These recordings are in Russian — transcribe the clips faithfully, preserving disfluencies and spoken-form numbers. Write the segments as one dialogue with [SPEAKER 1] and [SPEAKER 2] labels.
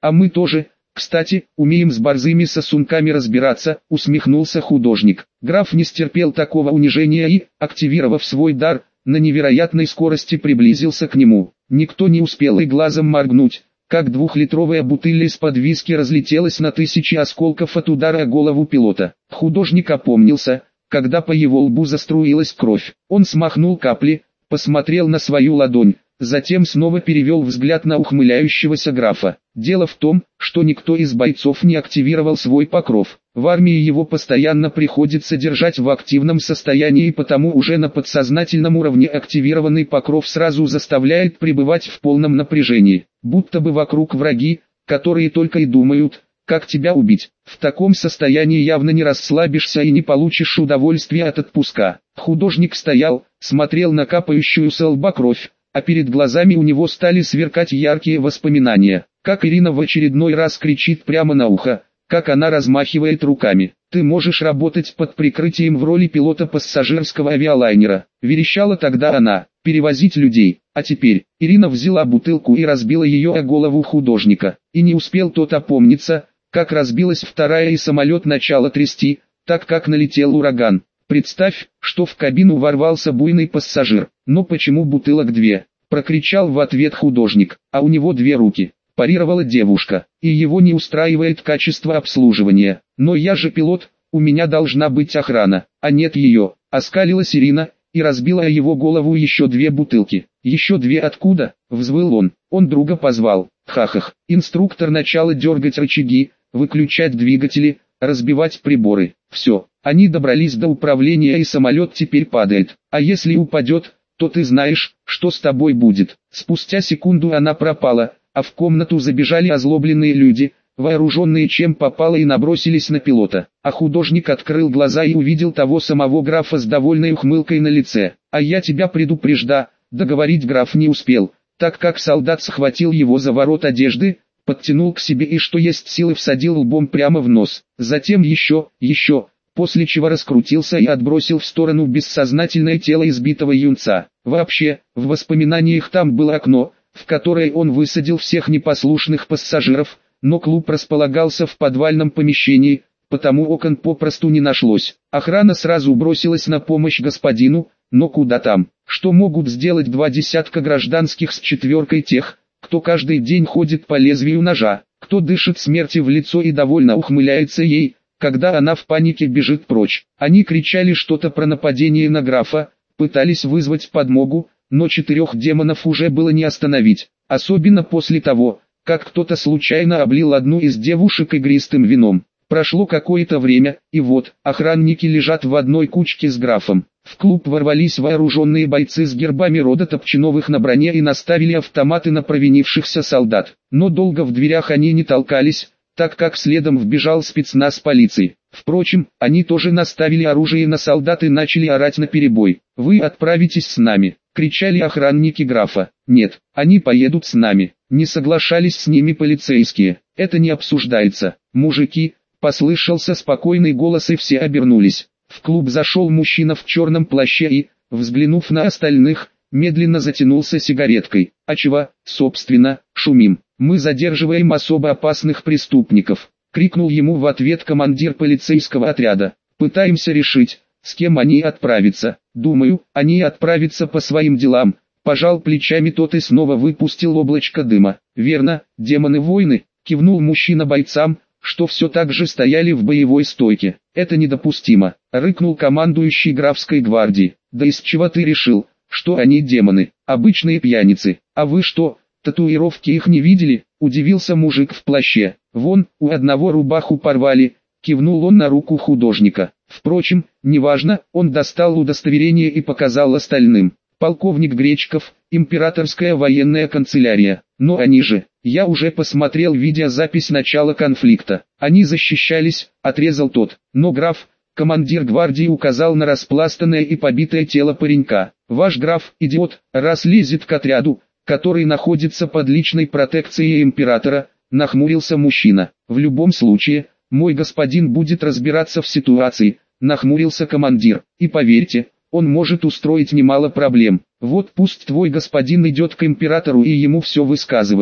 [SPEAKER 1] А мы тоже, кстати, умеем с борзыми сосунками разбираться, усмехнулся художник. Граф не стерпел такого унижения и, активировав свой дар, на невероятной скорости приблизился к нему. Никто не успел и глазом моргнуть, как двухлитровая бутыль из-под виски разлетелась на тысячи осколков от удара о голову пилота. Художник опомнился, когда по его лбу заструилась кровь. Он смахнул капли, посмотрел на свою ладонь, затем снова перевел взгляд на ухмыляющегося графа. Дело в том, что никто из бойцов не активировал свой покров. В армии его постоянно приходится держать в активном состоянии, и потому уже на подсознательном уровне активированный покров сразу заставляет пребывать в полном напряжении. Будто бы вокруг враги, которые только и думают, как тебя убить. В таком состоянии явно не расслабишься и не получишь удовольствия от отпуска. Художник стоял, смотрел на капающую со лба кровь, а перед глазами у него стали сверкать яркие воспоминания. Как Ирина в очередной раз кричит прямо на ухо, как она размахивает руками. «Ты можешь работать под прикрытием в роли пилота пассажирского авиалайнера», — верещала тогда она, — «перевозить людей». А теперь, Ирина взяла бутылку и разбила ее о голову художника. И не успел тот опомниться, как разбилась вторая и самолет начало трясти, так как налетел ураган. Представь, что в кабину ворвался буйный пассажир. «Но почему бутылок две?» — прокричал в ответ художник. «А у него две руки», — парировала девушка. «И его не устраивает качество обслуживания. Но я же пилот, у меня должна быть охрана, а нет ее», — оскалилась Ирина и разбила о его голову еще две бутылки. «Еще две откуда?» — взвыл он. Он друга позвал. Хахах. Инструктор начала дергать рычаги, выключать двигатели, разбивать приборы. Все, они добрались до управления, и самолет теперь падает. А если упадет, то ты знаешь, что с тобой будет. Спустя секунду она пропала, а в комнату забежали озлобленные люди, вооруженные чем попало, и набросились на пилота. А художник открыл глаза и увидел того самого графа с довольной ухмылкой на лице. «А я тебя предупрежда», — договорить граф не успел, так как солдат схватил его за ворот одежды, подтянул к себе и что есть силы всадил лбом прямо в нос. Затем еще, еще, после чего раскрутился и отбросил в сторону бессознательное тело избитого юнца. Вообще, в воспоминаниях там было окно, в которое он высадил всех непослушных пассажиров, но клуб располагался в подвальном помещении, потому окон попросту не нашлось. Охрана сразу бросилась на помощь господину, но куда там? Что могут сделать два десятка гражданских с четверкой тех, кто каждый день ходит по лезвию ножа, кто дышит смерти в лицо и довольно ухмыляется ей, когда она в панике бежит прочь? Они кричали что-то про нападение на графа, пытались вызвать подмогу, но четырех демонов уже было не остановить, особенно после того, как кто-то случайно облил одну из девушек игристым вином. Прошло какое-то время, и вот, охранники лежат в одной кучке с графом. В клуб ворвались вооруженные бойцы с гербами рода Топчиновых на броне и наставили автоматы на провинившихся солдат. Но долго в дверях они не толкались, так как следом вбежал спецназ полиции. Впрочем, они тоже наставили оружие на солдат и начали орать наперебой. «Вы отправитесь с нами», — кричали охранники графа. «Нет, они поедут с нами», — не соглашались с ними полицейские. «Это не обсуждается, мужики», — послышался спокойный голос, и все обернулись. В клуб зашел мужчина в черном плаще и, взглянув на остальных, медленно затянулся сигареткой. «А чего, собственно, шумим? Мы задерживаем особо опасных преступников», — крикнул ему в ответ командир полицейского отряда. «Пытаемся решить, с кем они отправятся. Думаю, они отправятся по своим делам», — пожал плечами тот и снова выпустил облачко дыма. «Верно, демоны-воины», — кивнул мужчина бойцам, что все так же стояли в боевой стойке. «Это недопустимо», — рыкнул командующий графской гвардии. «Да из чего ты решил, что они демоны? Обычные пьяницы. А вы что, татуировки их не видели?» — удивился мужик в плаще. «Вон, у одного рубаху порвали», — кивнул он на руку художника. Впрочем, неважно, он достал удостоверение и показал остальным. «Полковник Гречков, императорская военная канцелярия. Но они же, я уже посмотрел видеозапись начала конфликта. Они защищались», — отрезал тот. «Но граф», — командир гвардии указал на распластанное и побитое тело паренька. «Ваш граф, идиот, раз лезет к отряду, который находится под личной протекцией императора», — нахмурился мужчина. «В любом случае, мой господин будет разбираться в ситуации», — нахмурился командир. «И поверьте, он может устроить немало проблем. Вот пусть твой господин идет к императору и ему все высказывает».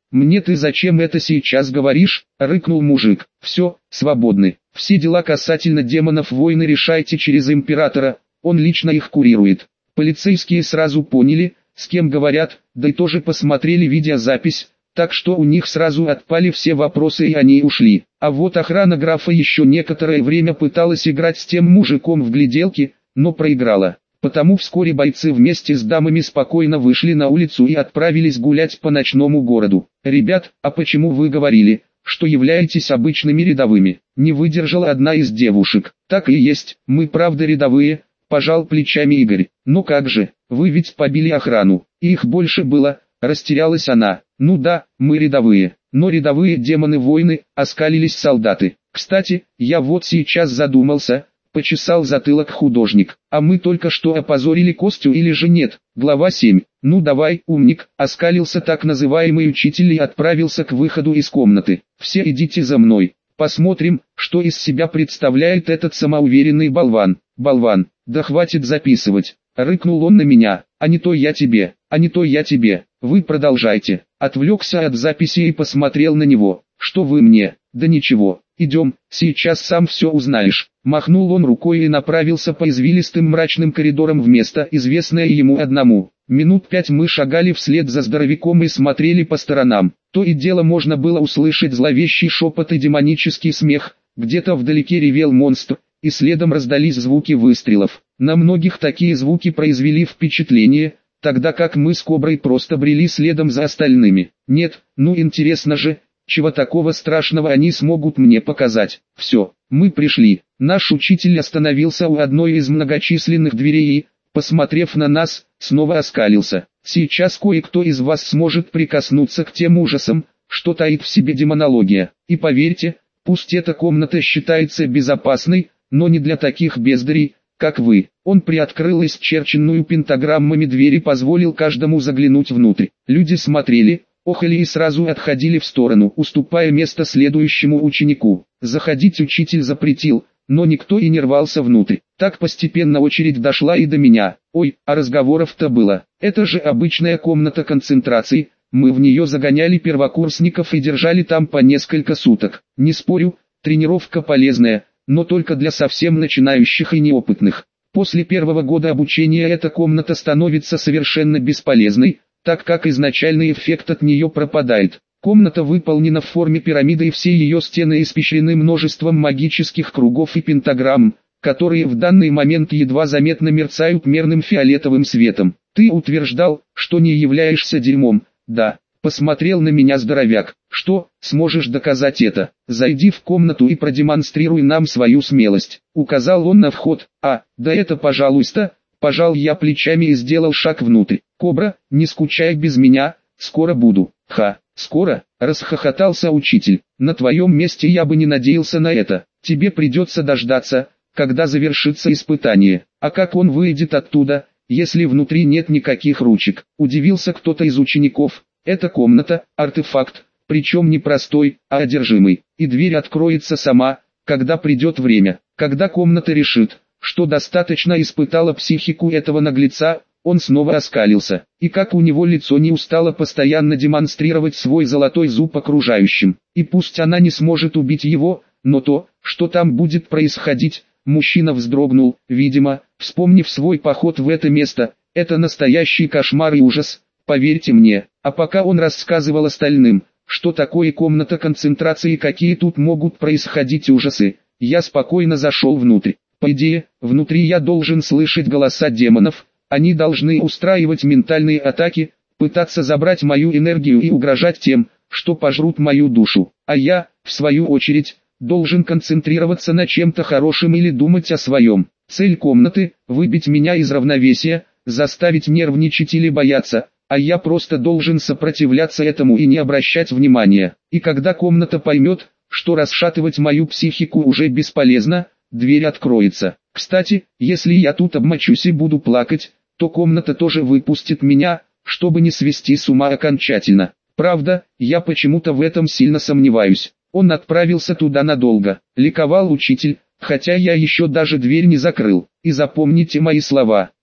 [SPEAKER 1] «Мне ты зачем это сейчас говоришь?» — рыкнул мужик. «Все, свободны. Все дела касательно демонов войны решайте через императора, он лично их курирует». Полицейские сразу поняли, с кем говорят, да и тоже посмотрели видеозапись, так что у них сразу отпали все вопросы и они ушли. А вот охрана графа еще некоторое время пыталась играть с тем мужиком в гляделки, но проиграла. Потому вскоре бойцы вместе с дамами спокойно вышли на улицу и отправились гулять по ночному городу. «Ребят, а почему вы говорили, что являетесь обычными рядовыми?» Не выдержала одна из девушек. «Так и есть, мы правда рядовые», — пожал плечами Игорь. «Ну как же, вы ведь побили охрану, и их больше было», — растерялась она. «Ну да, мы рядовые, но рядовые демоны войны», — оскалились солдаты. «Кстати, я вот сейчас задумался», — почесал затылок художник. «А мы только что опозорили Костю или же нет?» Глава семь. «Ну давай, умник», — оскалился так называемый учитель и отправился к выходу из комнаты. «Все идите за мной. Посмотрим, что из себя представляет этот самоуверенный болван». «Болван, да хватит записывать», — рыкнул он на меня. «А не то я тебе, а не то я тебе. Вы продолжайте». Отвлекся от записи и посмотрел на него. «Что вы мне?» «Да ничего, идем, сейчас сам все узнаешь». Махнул он рукой и направился по извилистым мрачным коридорам в место, известное ему одному. Минут пять мы шагали вслед за здоровяком и смотрели по сторонам. То и дело можно было услышать зловещий шепот и демонический смех, где-то вдалеке ревел монстр, и следом раздались звуки выстрелов. На многих такие звуки произвели впечатление, тогда как мы с Коброй просто брели следом за остальными. Нет, ну интересно же, чего такого страшного они смогут мне показать. Все, мы пришли. Наш учитель остановился у одной из многочисленных дверей и, посмотрев на нас, снова оскалился. Сейчас кое-кто из вас сможет прикоснуться к тем ужасам, что таит в себе демонология. И поверьте, пусть эта комната считается безопасной, но не для таких бездарей, как вы. Он приоткрыл исчерченную пентаграммами дверь и позволил каждому заглянуть внутрь. Люди смотрели, охали и сразу отходили в сторону, уступая место следующему ученику. Заходить учитель запретил, но никто и не рвался внутрь. Так постепенно очередь дошла и до меня. Ой, а разговоров-то было. Это же обычная комната концентрации, мы в нее загоняли первокурсников и держали там по несколько суток. Не спорю, тренировка полезная, но только для совсем начинающих и неопытных. После первого года обучения эта комната становится совершенно бесполезной, так как изначальный эффект от нее пропадает. Комната выполнена в форме пирамиды и все ее стены испещрены множеством магических кругов и пентаграмм, которые в данный момент едва заметно мерцают мерным фиолетовым светом. Ты утверждал, что не являешься дерьмом, да? Посмотрел на меня здоровяк. Что, сможешь доказать это? Зайди в комнату и продемонстрируй нам свою смелость. Указал он на вход. А, да это пожалуйста. Пожал я плечами и сделал шаг внутрь. Кобра, не скучай без меня, скоро буду. Ха, скоро, расхохотался учитель. На твоем месте я бы не надеялся на это. Тебе придется дождаться, когда завершится испытание. А как он выйдет оттуда, если внутри нет никаких ручек? Удивился кто-то из учеников. Эта комната, артефакт, причем не простой, а одержимый. И дверь откроется сама, когда придет время. Когда комната решит, что достаточно испытала психику этого наглеца, он снова оскалился. И как у него лицо не устало постоянно демонстрировать свой золотой зуб окружающим. И пусть она не сможет убить его, но то, что там будет происходить, мужчина вздрогнул, видимо, вспомнив свой поход в это место. Это настоящий кошмар и ужас, поверьте мне. А пока он рассказывал остальным, что такое комната концентрации и какие тут могут происходить ужасы, я спокойно зашел внутрь. По идее, внутри я должен слышать голоса демонов, они должны устраивать ментальные атаки, пытаться забрать мою энергию и угрожать тем, что пожрут мою душу. А я, в свою очередь, должен концентрироваться на чем-то хорошем или думать о своем. Цель комнаты – выбить меня из равновесия, заставить нервничать или бояться, а я просто должен сопротивляться этому и не обращать внимания. И когда комната поймет, что расшатывать мою психику уже бесполезно, дверь откроется. Кстати, если я тут обмочусь и буду плакать, то комната тоже выпустит меня, чтобы не свести с ума окончательно. Правда, я почему-то в этом сильно сомневаюсь. Он отправился туда надолго. Ликовал учитель, хотя я еще даже дверь не закрыл. И запомните мои слова.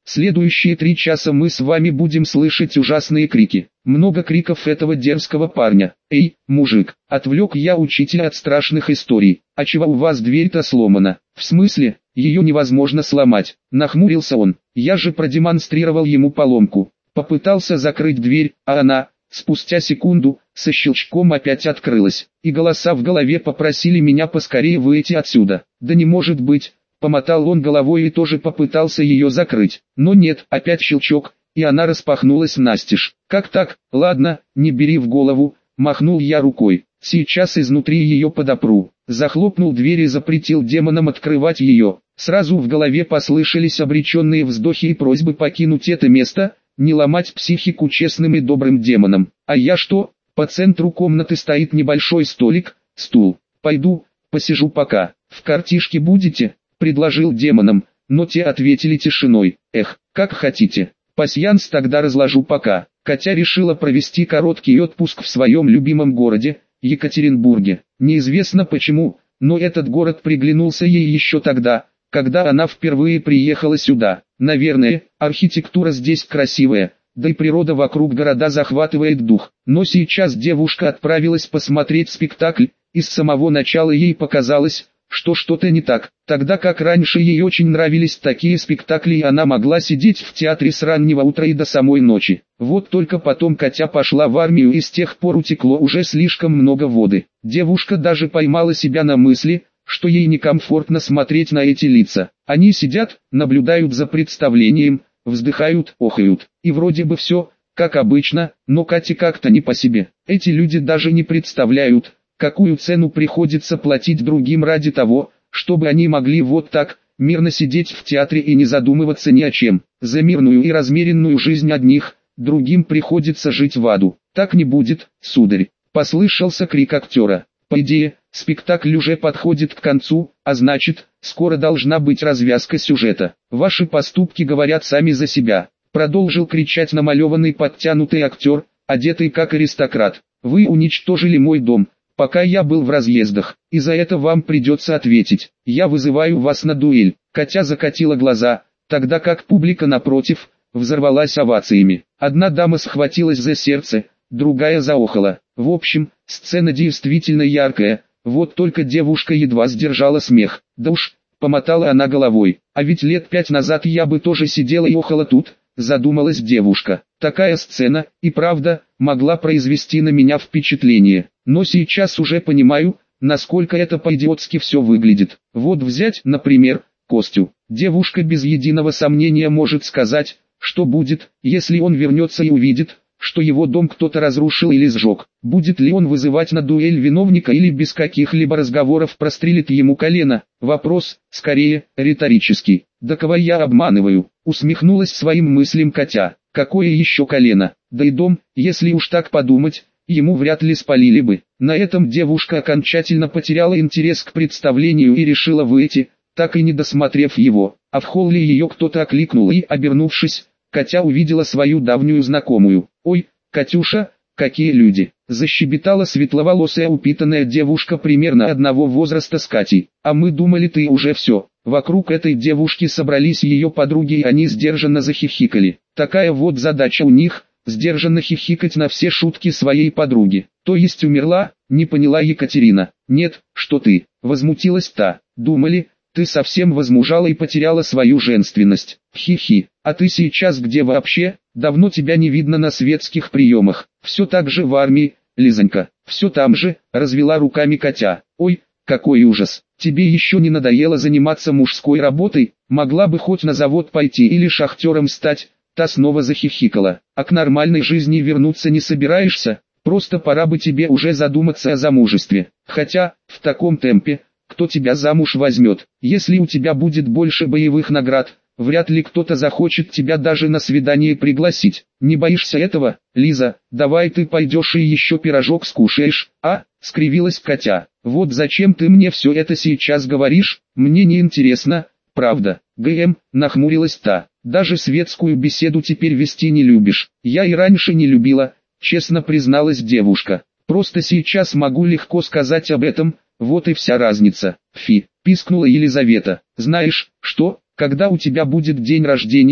[SPEAKER 1] Следующие три часа мы с вами будем слышать ужасные крики. Много криков этого дерзкого парня. Эй, мужик, отвлек я учителя от страшных историй. А чего у вас дверь-то сломана? В смысле, ее невозможно сломать. Нахмурился он. Я же продемонстрировал ему поломку. Попытался закрыть дверь, а она, спустя секунду, со щелчком опять открылась. И голоса в голове попросили меня поскорее выйти отсюда. Да не может быть. Помотал он головой и тоже попытался ее закрыть. Но нет, опять щелчок, и она распахнулась настежь. Как так? Ладно, не бери в голову, махнул я рукой. Сейчас изнутри ее подопру. Захлопнул дверь и запретил демонам открывать ее. Сразу в голове послышались обреченные вздохи и просьбы покинуть это место, не ломать психику честным и добрым демонам. А я что? По центру комнаты стоит небольшой столик, стул. Пойду, посижу пока. В картишке будете? Предложил демонам, но те ответили тишиной. Эх, как хотите. Пасьянс тогда разложу пока. Катя решила провести короткий отпуск в своем любимом городе, Екатеринбурге. Неизвестно почему, но этот город приглянулся ей еще тогда, когда она впервые приехала сюда. Наверное, архитектура здесь красивая, да и природа вокруг города захватывает дух. Но сейчас девушка отправилась посмотреть спектакль, и с самого начала ей показалось, что что-то не так, тогда как раньше ей очень нравились такие спектакли и она могла сидеть в театре с раннего утра и до самой ночи. Вот только потом Катя пошла в армию и с тех пор утекло уже слишком много воды. Девушка даже поймала себя на мысли, что ей некомфортно смотреть на эти лица. Они сидят, наблюдают за представлением, вздыхают, охают, и вроде бы все, как обычно, но Кате как-то не по себе. Эти люди даже не представляют, какую цену приходится платить другим ради того, чтобы они могли вот так, мирно сидеть в театре и не задумываться ни о чем. За мирную и размеренную жизнь одних, другим приходится жить в аду. Так не будет, сударь. Послышался крик актера. По идее, спектакль уже подходит к концу, а значит, скоро должна быть развязка сюжета. Ваши поступки говорят сами за себя. Продолжил кричать намалеванный подтянутый актер, одетый как аристократ. Вы уничтожили мой дом, пока я был в разъездах, и за это вам придется ответить. Я вызываю вас на дуэль. Катя закатила глаза, тогда как публика напротив, взорвалась овациями. Одна дама схватилась за сердце, другая заохала. В общем, сцена действительно яркая, вот только девушка едва сдержала смех. Да уж, помотала она головой, а ведь лет пять назад я бы тоже сидела и охала тут, задумалась девушка. Такая сцена, и правда, могла произвести на меня впечатление. Но сейчас уже понимаю, насколько это по-идиотски все выглядит. Вот взять, например, Костю. Девушка без единого сомнения может сказать, что будет, если он вернется и увидит, что его дом кто-то разрушил или сжег. Будет ли он вызывать на дуэль виновника или без каких-либо разговоров прострелит ему колено? Вопрос, скорее, риторический. Да кого я обманываю? Усмехнулась своим мыслям Катя. Какое еще колено? Да и дом, если уж так подумать, ему вряд ли спалили бы. На этом девушка окончательно потеряла интерес к представлению и решила выйти, так и не досмотрев его. А в холле ее кто-то окликнул и, обернувшись, Катя увидела свою давнюю знакомую. «Ой, Катюша, какие люди!» Защебетала светловолосая упитанная девушка примерно одного возраста с Катей. «А мы думали, ты уже все». Вокруг этой девушки собрались ее подруги и они сдержанно захихикали. Такая вот задача у них, сдержанно хихикать на все шутки своей подруги. То есть умерла, не поняла Екатерина. «Нет, что ты», возмутилась та. «Думали, ты совсем возмужала и потеряла свою женственность. Хи-хи, а ты сейчас где вообще? Давно тебя не видно на светских приемах. Все так же в армии, Лизонька. Все там же», развела руками Катя. «Ой, какой ужас. Тебе еще не надоело заниматься мужской работой? Могла бы хоть на завод пойти или шахтером стать». Та снова захихикала. «А к нормальной жизни вернуться не собираешься? Просто пора бы тебе уже задуматься о замужестве. Хотя, в таком темпе, кто тебя замуж возьмет? Если у тебя будет больше боевых наград, вряд ли кто-то захочет тебя даже на свидание пригласить. Не боишься этого, Лиза? Давай ты пойдешь и еще пирожок скушаешь, а?» скривилась Катя. «Вот зачем ты мне все это сейчас говоришь? Мне не интересно, правда». «ГМ», нахмурилась та. «Даже светскую беседу теперь вести не любишь». «Я и раньше не любила», честно призналась девушка. «Просто сейчас могу легко сказать об этом, вот и вся разница». «Фи», пискнула Елизавета. «Знаешь, что, когда у тебя будет день рождения,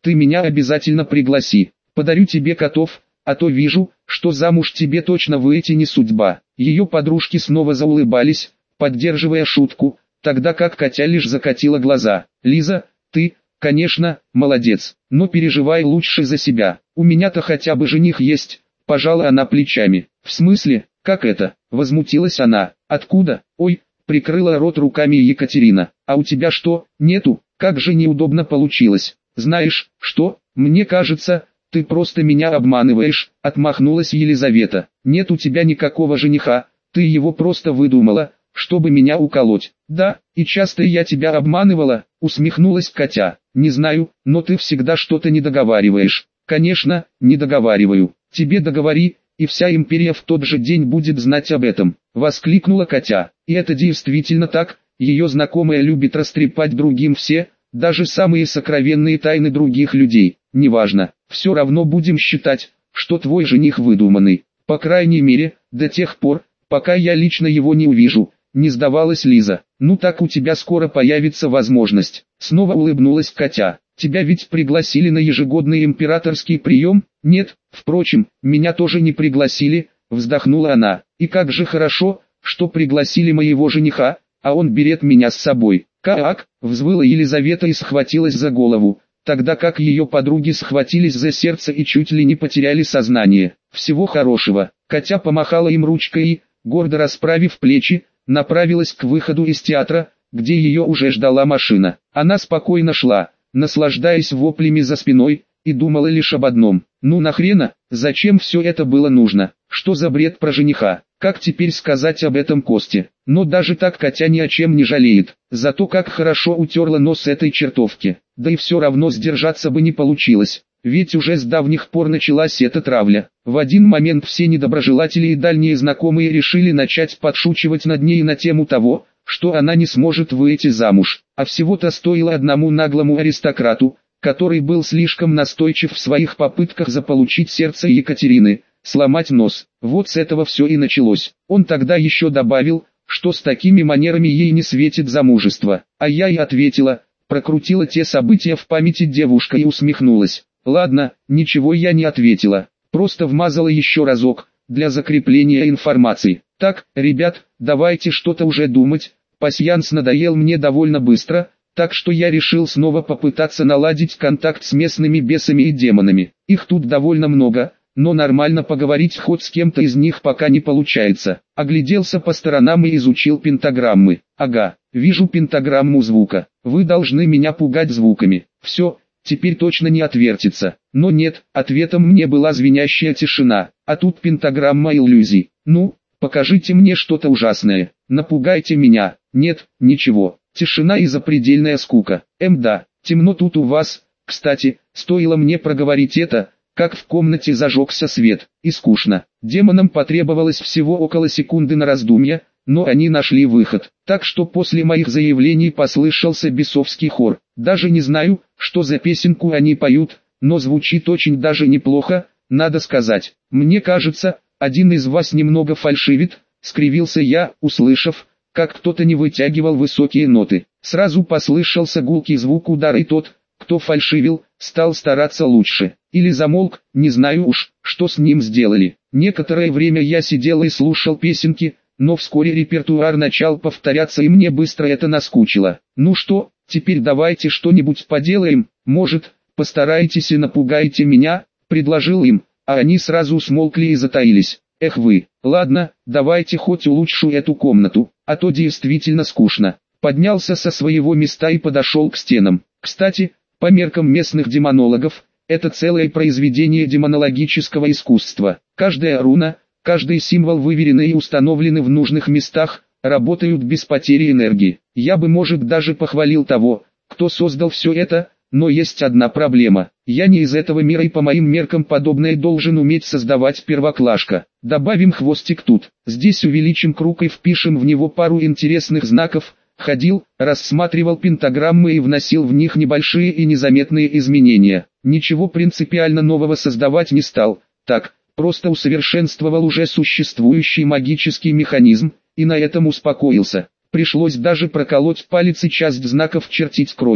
[SPEAKER 1] ты меня обязательно пригласи. Подарю тебе котов, а то вижу, что замуж тебе точно выйти не судьба». Ее подружки снова заулыбались, поддерживая шутку, тогда как Катя лишь закатила глаза. «Лиза, ты, конечно, молодец, но переживай лучше за себя. У меня-то хотя бы жених есть», – пожала она плечами. «В смысле, как это?» – возмутилась она. «Откуда? Ой», – прикрыла рот руками Екатерина. «А у тебя что, нету? Как же неудобно получилось». «Знаешь, что, мне кажется, ты просто меня обманываешь», – отмахнулась Елизавета. «Нет у тебя никакого жениха, ты его просто выдумала, чтобы меня уколоть». «Да, и часто я тебя обманывала», – усмехнулась Катя. «Не знаю, но ты всегда что-то не договариваешь». «Конечно, не договариваю. Тебе договори, и вся империя в тот же день будет знать об этом», – воскликнула Катя. И это действительно так, ее знакомая любит растрепать другим все, даже самые сокровенные тайны других людей. «Неважно, все равно будем считать, что твой жених выдуманный. По крайней мере, до тех пор, пока я лично его не увижу», – не сдавалась Лиза. «Ну так у тебя скоро появится возможность». Снова улыбнулась Катя. «Тебя ведь пригласили на ежегодный императорский прием?» «Нет, впрочем, меня тоже не пригласили», – вздохнула она. «И как же хорошо, что пригласили моего жениха, а он берет меня с собой». «Как?» – взвыла Елизавета и схватилась за голову, тогда как ее подруги схватились за сердце и чуть ли не потеряли сознание. «Всего хорошего». Катя помахала им ручкой и, гордо расправив плечи, направилась к выходу из театра, где ее уже ждала машина. Она спокойно шла, наслаждаясь воплями за спиной, и думала лишь об одном: ну нахрена, зачем все это было нужно, что за бред про жениха, как теперь сказать об этом Косте. Но даже так Катя ни о чем не жалеет, зато как хорошо утерла нос этой чертовки, да и все равно сдержаться бы не получилось, ведь уже с давних пор началась эта травля. В один момент все недоброжелатели и дальние знакомые решили начать подшучивать над ней на тему того, что она не сможет выйти замуж, а всего-то стоило одному наглому аристократу, который был слишком настойчив в своих попытках заполучить сердце Екатерины, сломать нос. Вот с этого все и началось. Он тогда еще добавил, что с такими манерами ей не светит замужество. А я и ответила, прокрутила те события в памяти девушка и усмехнулась. Ладно, ничего я не ответила, просто вмазала еще разок, для закрепления информации. Так, ребят, давайте что-то уже думать, пасьянс надоел мне довольно быстро, так что я решил снова попытаться наладить контакт с местными бесами и демонами. Их тут довольно много, но нормально поговорить хоть с кем-то из них пока не получается. Огляделся по сторонам и изучил пентаграммы. Ага, вижу пентаграмму звука. Вы должны меня пугать звуками. Все, теперь точно не отвертится. Но нет, ответом мне была звенящая тишина. А тут пентаграмма иллюзий. Ну, покажите мне что-то ужасное. Напугайте меня. Нет, ничего. Тишина и запредельная скука. Эм да, темно тут у вас. Кстати, стоило мне проговорить это, как в комнате зажегся свет, и скучно. Демонам потребовалось всего около секунды на раздумья, но они нашли выход. Так что после моих заявлений послышался бесовский хор. Даже не знаю, что за песенку они поют, но звучит очень даже неплохо, надо сказать. Мне кажется, один из вас немного фальшивит, скривился я, услышав, как кто-то не вытягивал высокие ноты. Сразу послышался гулкий звук удара, и тот, кто фальшивил, стал стараться лучше. Или замолк, не знаю уж, что с ним сделали. Некоторое время я сидел и слушал песенки, но вскоре репертуар начал повторяться и мне быстро это наскучило. Ну что, теперь давайте что-нибудь поделаем, может, постарайтесь и напугайте меня, предложил им, а они сразу смолкли и затаились. Эх вы, ладно, давайте хоть улучшу эту комнату, а то действительно скучно. Поднялся со своего места и подошел к стенам. Кстати, по меркам местных демонологов, это целое произведение демонологического искусства. Каждая руна, каждый символ выверены и установлены в нужных местах, работают без потери энергии. Я бы, может, даже похвалил того, кто создал все это, но есть одна проблема. Я не из этого мира и по моим меркам подобное должен уметь создавать первоклашка. Добавим хвостик тут. Здесь увеличим круг и впишем в него пару интересных знаков. Ходил, рассматривал пентаграммы и вносил в них небольшие и незаметные изменения. Ничего принципиально нового создавать не стал. Так, просто усовершенствовал уже существующий магический механизм, и на этом успокоился. Пришлось даже проколоть палец и часть знаков чертить кровью.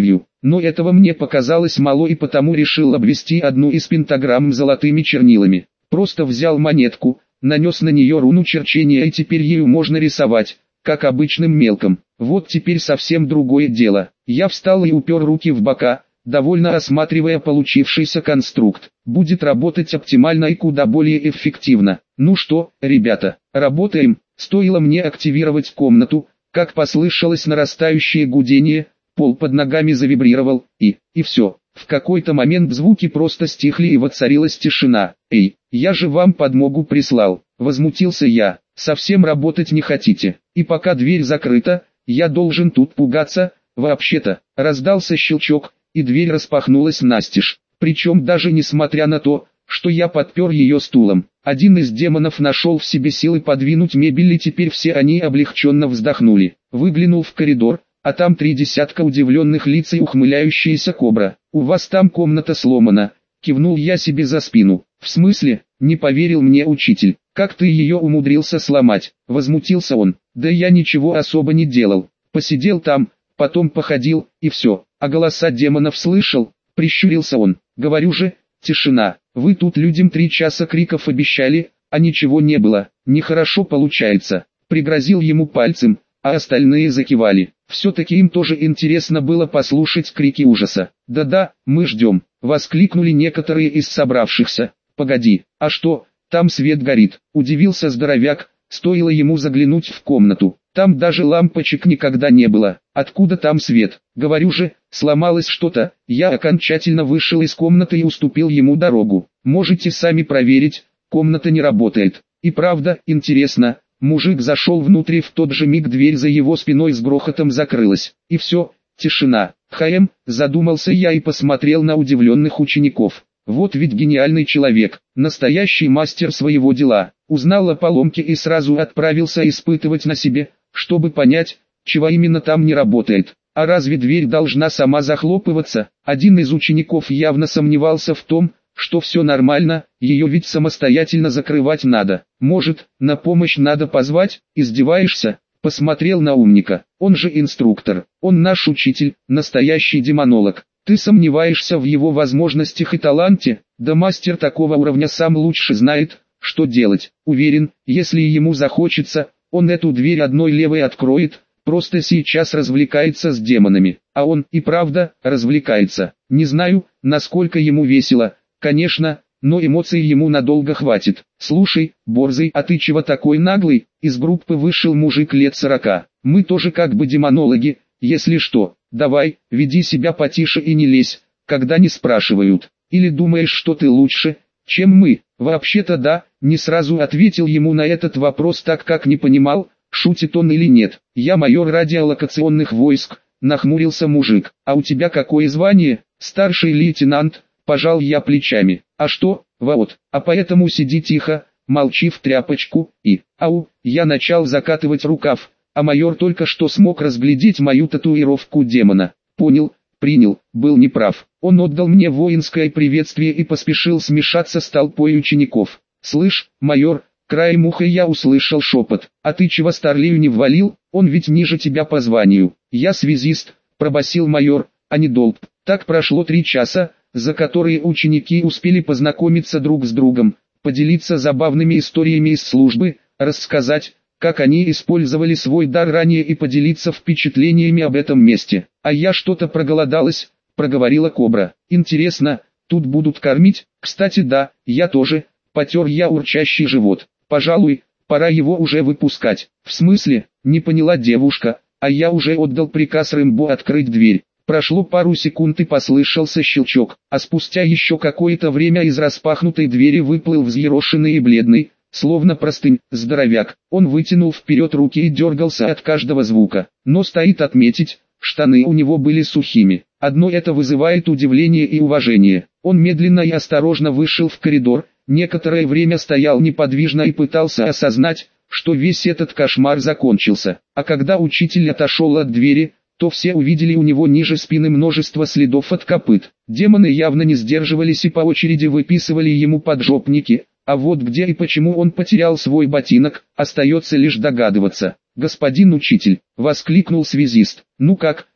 [SPEAKER 1] но этого мне показалось мало, и потому решил обвести одну из пентаграмм золотыми чернилами. Просто взял монетку, нанес на нее руну черчения, и теперь ею можно рисовать, как обычным мелком. Вот теперь совсем другое дело. Я встал и упер руки в бока, довольно осматривая получившийся конструкт. Будет работать оптимально и куда более эффективно. Ну что, ребята, работаем. Стоило мне активировать комнату, как послышалось нарастающее гудение, пол под ногами завибрировал, и, и все. В какой-то момент звуки просто стихли и воцарилась тишина. «Эй, я же вам подмогу прислал», — возмутился я. «Совсем работать не хотите, и пока дверь закрыта, я должен тут пугаться?» Вообще-то, раздался щелчок, и дверь распахнулась настежь. Причем даже несмотря на то, что я подпер ее стулом, один из демонов нашел в себе силы подвинуть мебель, и теперь все они облегченно вздохнули. Выглянул в коридор, а там три десятка удивленных лиц и ухмыляющаяся кобра. «У вас там комната сломана», — кивнул я себе за спину. «В смысле?» — не поверил мне учитель. «Как ты ее умудрился сломать?» — возмутился он. «Да я ничего особо не делал. Посидел там, потом походил, и все. А голоса демонов слышал?» — прищурился он. «Говорю же, тишина. Вы тут людям три часа криков обещали, а ничего не было. Нехорошо получается». Пригрозил ему пальцем, а остальные закивали. Все-таки им тоже интересно было послушать крики ужаса. «Да-да, мы ждем», — воскликнули некоторые из собравшихся. «Погоди, а что, там свет горит?» — удивился здоровяк, стоило ему заглянуть в комнату. «Там даже лампочек никогда не было. Откуда там свет? Говорю же, сломалось что-то». Я окончательно вышел из комнаты и уступил ему дорогу. «Можете сами проверить, комната не работает». И правда, интересно. Мужик зашел внутрь, в тот же миг дверь за его спиной с грохотом закрылась. И все, тишина. «Хаем», задумался я и посмотрел на удивленных учеников. Вот ведь гениальный человек, настоящий мастер своего дела. Узнал о поломке и сразу отправился испытывать на себе, чтобы понять, чего именно там не работает. А разве дверь должна сама захлопываться? Один из учеников явно сомневался в том, что все нормально, ее ведь самостоятельно закрывать надо. «Может, на помощь надо позвать?» «Издеваешься?» Посмотрел на умника. «Он же инструктор, он наш учитель, настоящий демонолог. Ты сомневаешься в его возможностях и таланте? Да мастер такого уровня сам лучше знает, что делать. Уверен, если ему захочется, он эту дверь одной левой откроет, просто сейчас развлекается с демонами». А он и правда развлекается. Не знаю, насколько ему весело, конечно, но эмоций ему надолго хватит. «Слушай, Борзый, а ты чего такой наглый?» Из группы вышел мужик лет сорока. «Мы тоже как бы демонологи, если что. Давай, веди себя потише и не лезь, когда не спрашивают. Или думаешь, что ты лучше, чем мы?» «Вообще-то да», не сразу ответил ему на этот вопрос, так как не понимал, шутит он или нет. «Я майор радиолокационных войск», нахмурился мужик. «А у тебя какое звание?» «Старший лейтенант», пожал я плечами. «А что, вот, а поэтому сиди тихо, молчи в тряпочку, и, ау», я начал закатывать рукав, а майор только что смог разглядеть мою татуировку демона. Понял, принял, был неправ. Он отдал мне воинское приветствие и поспешил смешаться с толпой учеников. «Слышь, майор», краем уха я услышал шепот. «А ты чего Старлею не ввалил? Он ведь ниже тебя по званию». «Я связист», пробасил майор, а не долб. Так прошло три часа, за которые ученики успели познакомиться друг с другом, поделиться забавными историями из службы, рассказать, как они использовали свой дар ранее, и поделиться впечатлениями об этом месте. «А я что-то проголодалась», проговорила кобра. «Интересно, тут будут кормить?» «Кстати, да, я тоже», потер я урчащий живот. «Пожалуй, пора его уже выпускать». «В смысле?» не поняла девушка, а я уже отдал приказ Рэмбо открыть дверь. Прошло пару секунд и послышался щелчок, а спустя еще какое-то время из распахнутой двери выплыл взъерошенный и бледный, словно простынь, здоровяк. Он вытянул вперед руки и дергался от каждого звука. Но стоит отметить, штаны у него были сухими. Одно это вызывает удивление и уважение. Он медленно и осторожно вышел в коридор, некоторое время стоял неподвижно и пытался осознать, что весь этот кошмар закончился. А когда учитель отошел от двери, то все увидели у него ниже спины множество следов от копыт. Демоны явно не сдерживались и по очереди выписывали ему поджопники, а вот где и почему он потерял свой ботинок, остается лишь догадываться. «Господин учитель», — воскликнул связист, — «ну как,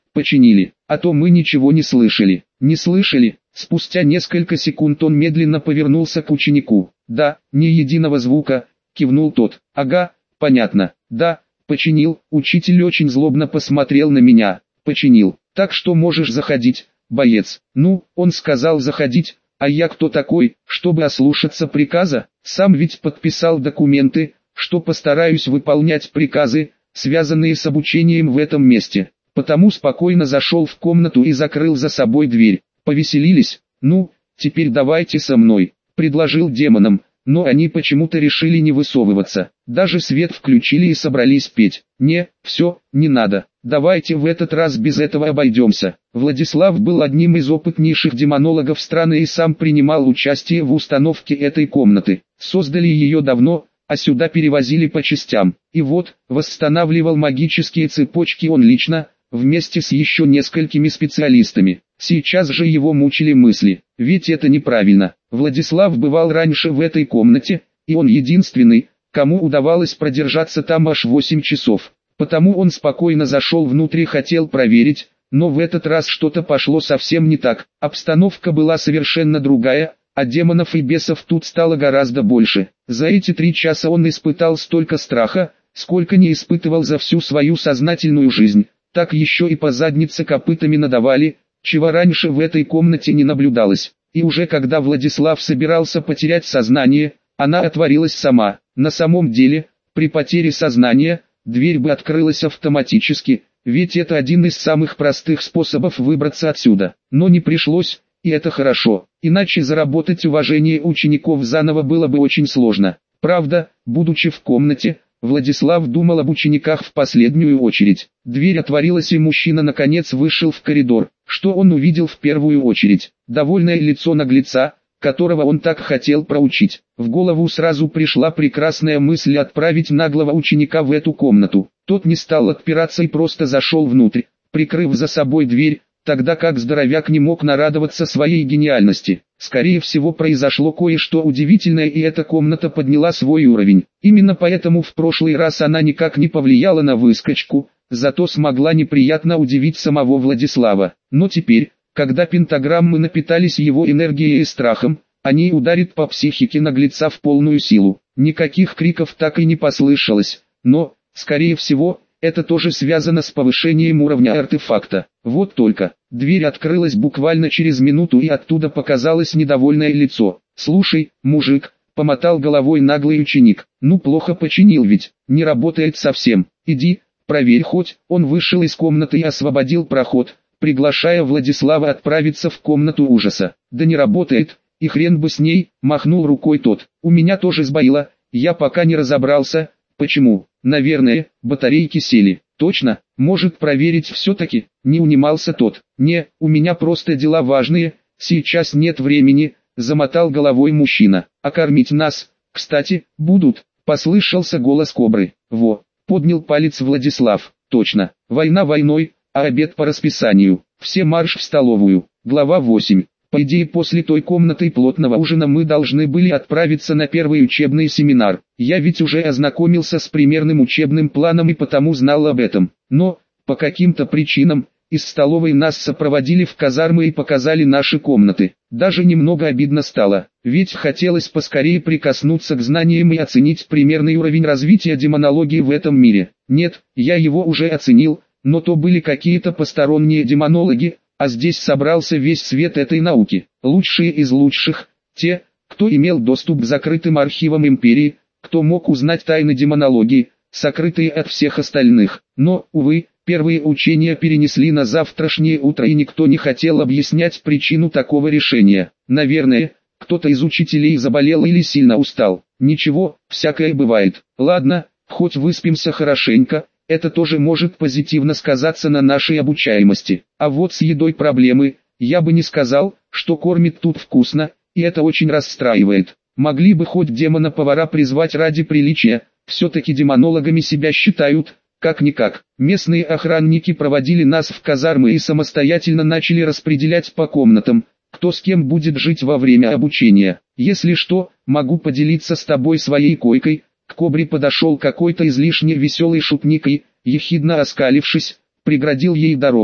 [SPEAKER 1] починили, а то мы ничего не слышали». «Не слышали?» Спустя несколько секунд он медленно повернулся к ученику. «Да, ни единого звука», кивнул тот. «Ага, понятно. Да, починил». Учитель очень злобно посмотрел на меня. «Починил. Так что можешь заходить, боец». «Ну, он сказал заходить, а я кто такой, чтобы ослушаться приказа? Сам ведь подписал документы, что постараюсь выполнять приказы, связанные с обучением в этом месте. Потому спокойно зашел в комнату и закрыл за собой дверь. Повеселились? Ну, теперь давайте со мной», предложил демонам, но они почему-то решили не высовываться. Даже свет включили и собрались петь. «Не, все, не надо. Давайте в этот раз без этого обойдемся». Владислав был одним из опытнейших демонологов страны и сам принимал участие в установке этой комнаты. Создали ее давно, а сюда перевозили по частям. И вот, восстанавливал магические цепочки он лично, вместе с еще несколькими специалистами. Сейчас же его мучили мысли, ведь это неправильно. Владислав бывал раньше в этой комнате, и он единственный, кому удавалось продержаться там аж восемь часов. Потому он спокойно зашел внутрь и хотел проверить, но в этот раз что-то пошло совсем не так. Обстановка была совершенно другая, а демонов и бесов тут стало гораздо больше. За эти три часа он испытал столько страха, сколько не испытывал за всю свою сознательную жизнь. Так еще и по заднице копытами надавали, чего раньше в этой комнате не наблюдалось. И уже когда Владислав собирался потерять сознание, она отворилась сама. На самом деле, при потере сознания, дверь бы открылась автоматически, ведь это один из самых простых способов выбраться отсюда. Но не пришлось, и это хорошо, иначе заработать уважение учеников заново было бы очень сложно. Правда, будучи в комнате, Владислав думал об учениках в последнюю очередь. Дверь отворилась и мужчина наконец вышел в коридор. Что он увидел в первую очередь? Довольное лицо наглеца, которого он так хотел проучить. В голову сразу пришла прекрасная мысль отправить наглого ученика в эту комнату. Тот не стал отпираться и просто зашел внутрь, прикрыв за собой дверь, тогда как здоровяк не мог нарадоваться своей гениальности. Скорее всего произошло кое-что удивительное, и эта комната подняла свой уровень. Именно поэтому в прошлый раз она никак не повлияла на выскочку, зато смогла неприятно удивить самого Владислава. Но теперь, когда пентаграммы напитались его энергией и страхом, они ударят по психике наглеца в полную силу. Никаких криков так и не послышалось, но, скорее всего, это тоже связано с повышением уровня артефакта. Вот только, дверь открылась буквально через минуту и оттуда показалось недовольное лицо. «Слушай, мужик», — помотал головой наглый ученик, — «ну плохо починил ведь, не работает совсем. Иди, проверь хоть». Он вышел из комнаты и освободил проход, приглашая Владислава отправиться в комнату ужаса. «Да не работает, и хрен бы с ней», — махнул рукой тот. «У меня тоже сбоило, я пока не разобрался, почему». «Наверное, батарейки сели». «Точно? Может проверить все-таки?» Не унимался тот. «Не, у меня просто дела важные, сейчас нет времени», замотал головой мужчина. «А кормить нас, кстати, будут?» Послышался голос кобры. «Во», поднял палец Владислав. «Точно, война войной, а обед по расписанию. Все марш в столовую». Глава восемь. По идее, после той комнаты и плотного ужина мы должны были отправиться на первый учебный семинар. Я ведь уже ознакомился с примерным учебным планом и потому знал об этом. Но, по каким-то причинам, из столовой нас сопроводили в казармы и показали наши комнаты. Даже немного обидно стало, ведь хотелось поскорее прикоснуться к знаниям и оценить примерный уровень развития демонологии в этом мире. Нет, я его уже оценил, но то были какие-то посторонние демонологи, а здесь собрался весь свет этой науки, лучшие из лучших, те, кто имел доступ к закрытым архивам империи, кто мог узнать тайны демонологии, сокрытые от всех остальных. Но, увы, первые учения перенесли на завтрашнее утро и никто не хотел объяснять причину такого решения. Наверное, кто-то из учителей заболел или сильно устал. Ничего, всякое бывает. Ладно, хоть выспимся хорошенько. Это тоже может позитивно сказаться на нашей обучаемости. А вот с едой проблемы, я бы не сказал, что кормит тут вкусно, и это очень расстраивает. Могли бы хоть демона-повара призвать ради приличия, все-таки демонологами себя считают, как-никак. Местные охранники проводили нас в казармы и самостоятельно начали распределять по комнатам, кто с кем будет жить во время обучения. Если что, могу поделиться с тобой своей койкой. К кобре подошел какой-то излишне веселый шутник и, ехидно оскалившись, преградил ей дорогу.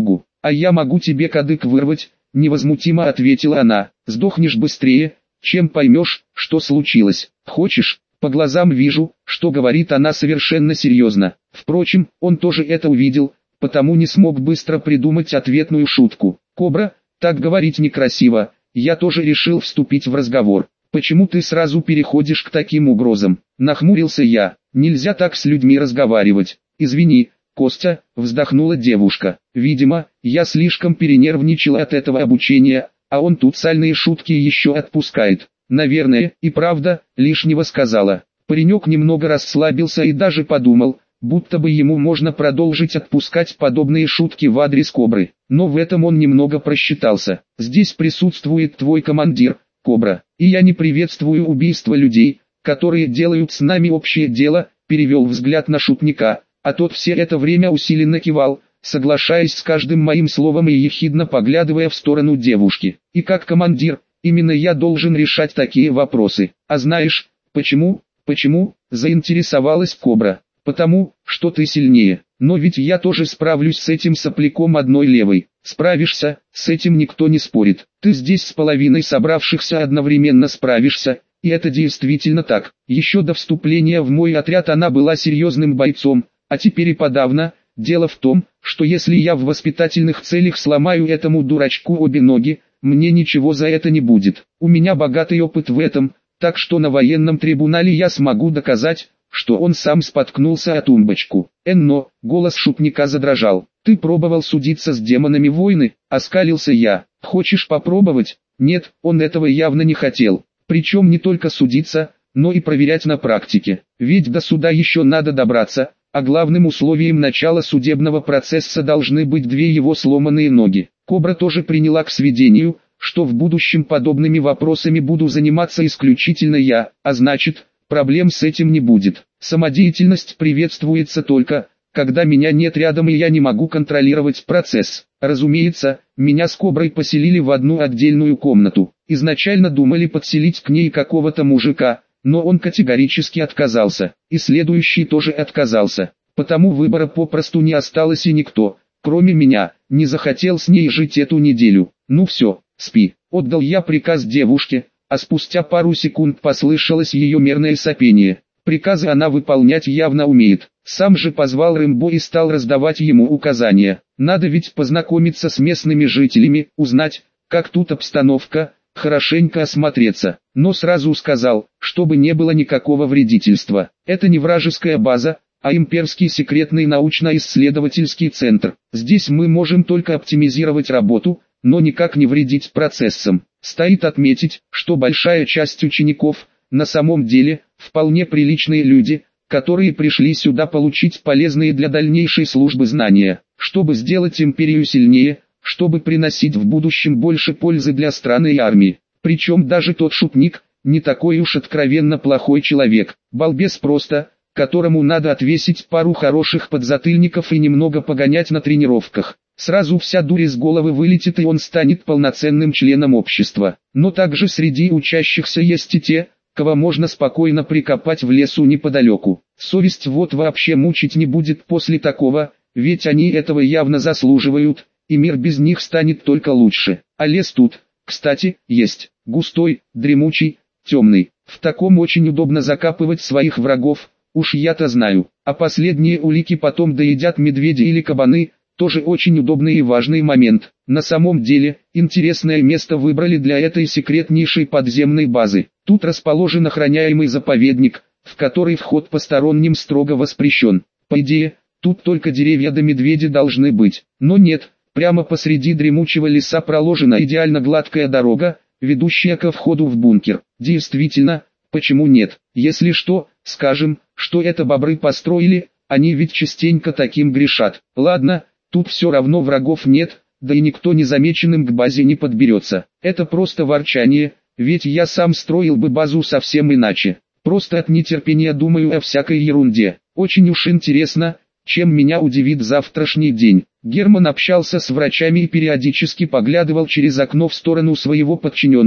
[SPEAKER 1] «А я могу тебе кадык вырвать», — невозмутимо ответила она. «Сдохнешь быстрее, чем поймешь, что случилось. Хочешь?» По глазам вижу, что говорит она совершенно серьезно. Впрочем, он тоже это увидел, потому не смог быстро придумать ответную шутку. «Кобра, так говорить некрасиво». Я тоже решил вступить в разговор. «Почему ты сразу переходишь к таким угрозам?» Нахмурился я. «Нельзя так с людьми разговаривать». «Извини, Костя», вздохнула девушка. «Видимо, я слишком перенервничала от этого обучения, а он тут сальные шутки еще отпускает». Наверное, и правда, лишнего сказала. Паренек немного расслабился и даже подумал, будто бы ему можно продолжить отпускать подобные шутки в адрес Кобры. Но в этом он немного просчитался. «Здесь присутствует твой командир, Кобра, и я не приветствую убийство людей, которые делают с нами общее дело», перевел взгляд на шутника, а тот все это время усиленно кивал, соглашаясь с каждым моим словом и ехидно поглядывая в сторону девушки. «И как командир, именно я должен решать такие вопросы. А знаешь, почему?» «Почему?» – заинтересовалась Кобра. «Потому, что ты сильнее. Но ведь я тоже справлюсь с этим сопляком одной левой». «Справишься, с этим никто не спорит. Ты здесь с половиной собравшихся одновременно справишься, и это действительно так. Еще до вступления в мой отряд она была серьезным бойцом, а теперь и подавно. Дело в том, что если я в воспитательных целях сломаю этому дурачку обе ноги, мне ничего за это не будет. У меня богатый опыт в этом, так что на военном трибунале я смогу доказать, что он сам споткнулся о тумбочку». «Энно», голос шутника задрожал. «Ты пробовал судиться с демонами войны?» – оскалился я. «Хочешь попробовать?» Нет, он этого явно не хотел. Причем не только судиться, но и проверять на практике. Ведь до суда еще надо добраться, а главным условием начала судебного процесса должны быть две его сломанные ноги. Кобра тоже приняла к сведению, что в будущем подобными вопросами буду заниматься исключительно я, а значит, проблем с этим не будет. Самодеятельность приветствуется только, когда меня нет рядом и я не могу контролировать процесс. Разумеется, меня с Коброй поселили в одну отдельную комнату. Изначально думали подселить к ней какого-то мужика, но он категорически отказался, и следующий тоже отказался. Потому выбора попросту не осталось и никто, кроме меня, не захотел с ней жить эту неделю. «Ну все, спи», — отдал я приказ девушке, а спустя пару секунд послышалось ее мерное сопение. Приказы она выполнять явно умеет. Сам же позвал Рэмбо и стал раздавать ему указания. Надо ведь познакомиться с местными жителями, узнать, как тут обстановка, хорошенько осмотреться. Но сразу сказал, чтобы не было никакого вредительства. Это не вражеская база, а имперский секретный научно-исследовательский центр. Здесь мы можем только оптимизировать работу, но никак не вредить процессам. Стоит отметить, что большая часть учеников, на самом деле, вполне приличные люди, которые пришли сюда получить полезные для дальнейшей службы знания, чтобы сделать империю сильнее, чтобы приносить в будущем больше пользы для страны и армии. Причем даже тот шутник, не такой уж откровенно плохой человек, балбес просто, которому надо отвесить пару хороших подзатыльников и немного погонять на тренировках. Сразу вся дурь из головы вылетит и он станет полноценным членом общества. Но также среди учащихся есть и те, кого можно спокойно прикопать в лесу неподалеку. Совесть вот вообще мучить не будет после такого, ведь они этого явно заслуживают, и мир без них станет только лучше. А лес тут, кстати, есть, густой, дремучий, темный. В таком очень удобно закапывать своих врагов, уж я-то знаю. А последние улики потом доедят медведи или кабаны, тоже очень удобный и важный момент. На самом деле, интересное место выбрали для этой секретнейшей подземной базы. Тут расположен охраняемый заповедник, в который вход посторонним строго воспрещен. По идее, тут только деревья да медведи должны быть. Но нет, прямо посреди дремучего леса проложена идеально гладкая дорога, ведущая ко входу в бункер. Действительно, почему нет? Если что, скажем, что это бобры построили, они ведь частенько таким грешат. Ладно, тут все равно врагов нет, да и никто незамеченным к базе не подберется. Это просто ворчание, ведь я сам строил бы базу совсем иначе. Просто от нетерпения думаю о всякой ерунде. Очень уж интересно, чем меня удивит завтрашний день. Герман общался с врачами и периодически поглядывал через окно в сторону своего подчиненного,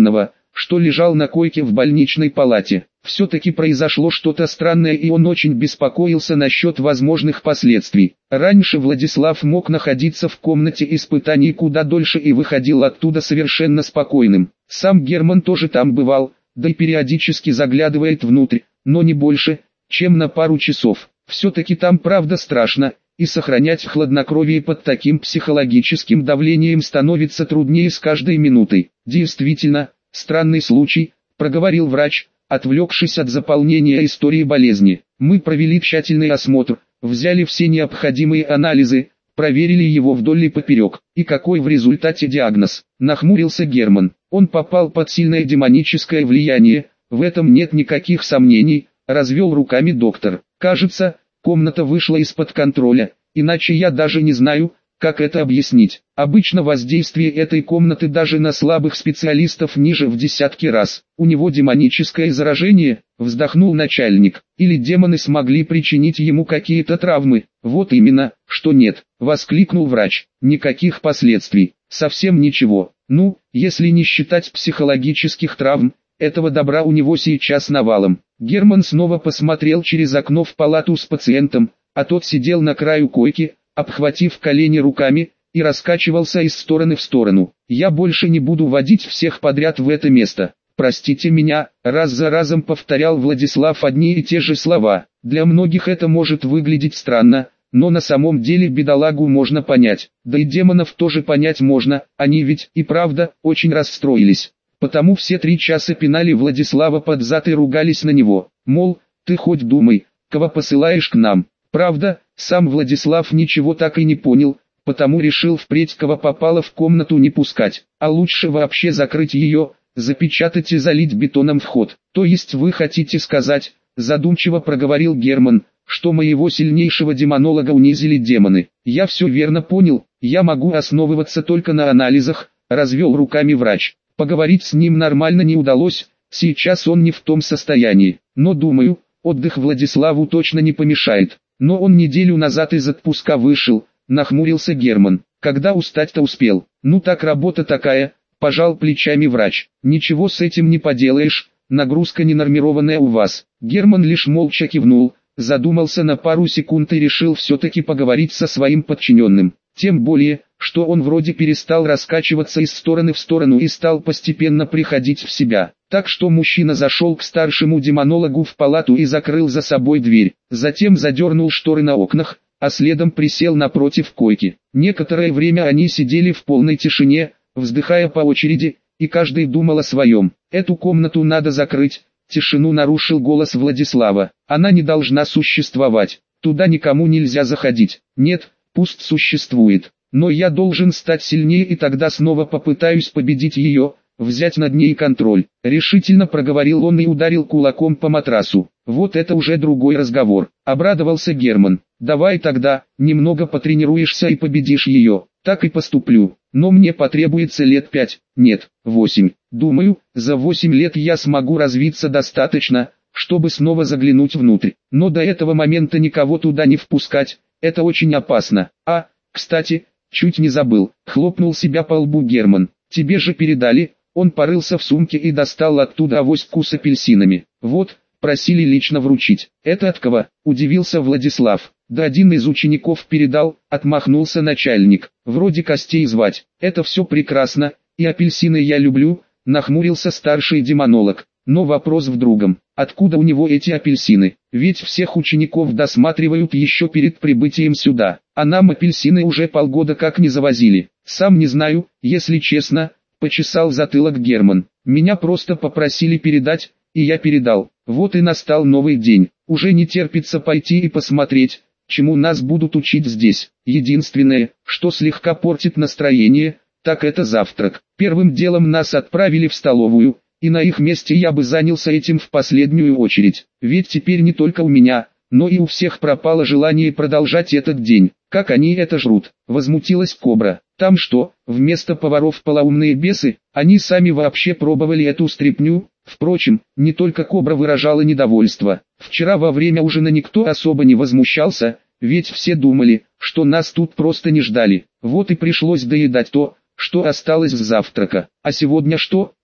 [SPEAKER 1] что лежал на койке в больничной палате. Все-таки произошло что-то странное, и он очень беспокоился насчет возможных последствий. Раньше Владислав мог находиться в комнате испытаний куда дольше и выходил оттуда совершенно спокойным. Сам Герман тоже там бывал, да и периодически заглядывает внутрь, но не больше, чем на пару часов. Все-таки там правда страшно, и сохранять хладнокровие под таким психологическим давлением становится труднее с каждой минутой. Действительно, странный случай, проговорил врач, отвлекшись от заполнения истории болезни. Мы провели тщательный осмотр, взяли все необходимые анализы, проверили его вдоль и поперек. И какой в результате диагноз? Нахмурился Герман. Он попал под сильное демоническое влияние, в этом нет никаких сомнений, развел руками доктор. Кажется, комната вышла из-под контроля, иначе я даже не знаю, как это объяснить. Обычно воздействие этой комнаты даже на слабых специалистов ниже в десятки раз. У него демоническое заражение, вздохнул начальник. Или демоны смогли причинить ему какие-то травмы. Вот именно, что нет, воскликнул врач. Никаких последствий, совсем ничего. Ну, если не считать психологических травм, этого добра у него сейчас навалом. Герман снова посмотрел через окно в палату с пациентом, а тот сидел на краю койки, обхватив колени руками, и раскачивался из стороны в сторону. «Я больше не буду водить всех подряд в это место. Простите меня», — раз за разом повторял Владислав одни и те же слова. Для многих это может выглядеть странно, но на самом деле бедолагу можно понять. Да и демонов тоже понять можно, они ведь и правда очень расстроились. Потому все три часа пинали Владислава под зад и ругались на него. Мол, ты хоть думай, кого посылаешь к нам. Правда, сам Владислав ничего так и не понял, потому решил впредь кого попало в комнату не пускать, а лучше вообще закрыть ее, запечатать и залить бетоном вход. То есть вы хотите сказать, задумчиво проговорил Герман, что моего сильнейшего демонолога унизили демоны. Я все верно понял, я могу основываться только на анализах, развел руками врач. Поговорить с ним нормально не удалось, сейчас он не в том состоянии, но думаю, отдых Владиславу точно не помешает. Но он неделю назад из отпуска вышел, нахмурился Герман. Когда устать-то успел? Ну так работа такая, пожал плечами врач. Ничего с этим не поделаешь, нагрузка ненормированная у вас. Герман лишь молча кивнул, задумался на пару секунд и решил все-таки поговорить со своим подчиненным. Тем более, что он вроде перестал раскачиваться из стороны в сторону и стал постепенно приходить в себя. Так что мужчина зашел к старшему демонологу в палату и закрыл за собой дверь. Затем задернул шторы на окнах, а следом присел напротив койки. Некоторое время они сидели в полной тишине, вздыхая по очереди, и каждый думал о своем. Эту комнату надо закрыть. Тишину нарушил голос Владислава. Она не должна существовать. Туда никому нельзя заходить. Нет, пусть существует. Но я должен стать сильнее, и тогда снова попытаюсь победить ее, взять над ней контроль. Решительно проговорил он и ударил кулаком по матрасу. Вот это уже другой разговор. Обрадовался Герман. Давай тогда, немного потренируешься и победишь ее. Так и поступлю. Но мне потребуется лет пять, нет, восемь. Думаю, за восемь лет я смогу развиться достаточно, чтобы снова заглянуть внутрь. Но до этого момента никого туда не впускать, это очень опасно. А, кстати, чуть не забыл, хлопнул себя по лбу Герман. Тебе же передали. Он порылся в сумке и достал оттуда авоську с апельсинами. Вот, просили лично вручить. Это от кого? Удивился Владислав. Да один из учеников передал, отмахнулся начальник. Вроде Костей звать. Это все прекрасно, и апельсины я люблю, нахмурился старший демонолог. Но вопрос в другом. Откуда у него эти апельсины? Ведь всех учеников досматривают еще перед прибытием сюда. А нам апельсины уже полгода как не завозили. Сам не знаю, если честно, почесал затылок Герман. Меня просто попросили передать, и я передал. Вот и настал новый день. Уже не терпится пойти и посмотреть, чему нас будут учить здесь. Единственное, что слегка портит настроение, так это завтрак. Первым делом нас отправили в столовую, и на их месте я бы занялся этим в последнюю очередь. Ведь теперь не только у меня, но и у всех пропало желание продолжать этот день. Как они это жрут? Возмутилась Кобра. Там что, вместо поваров полоумные бесы? Они сами вообще пробовали эту стряпню? Впрочем, не только Кобра выражала недовольство. Вчера во время ужина никто особо не возмущался, ведь все думали, что нас тут просто не ждали. Вот и пришлось доедать то, что осталось с завтрака. А сегодня что?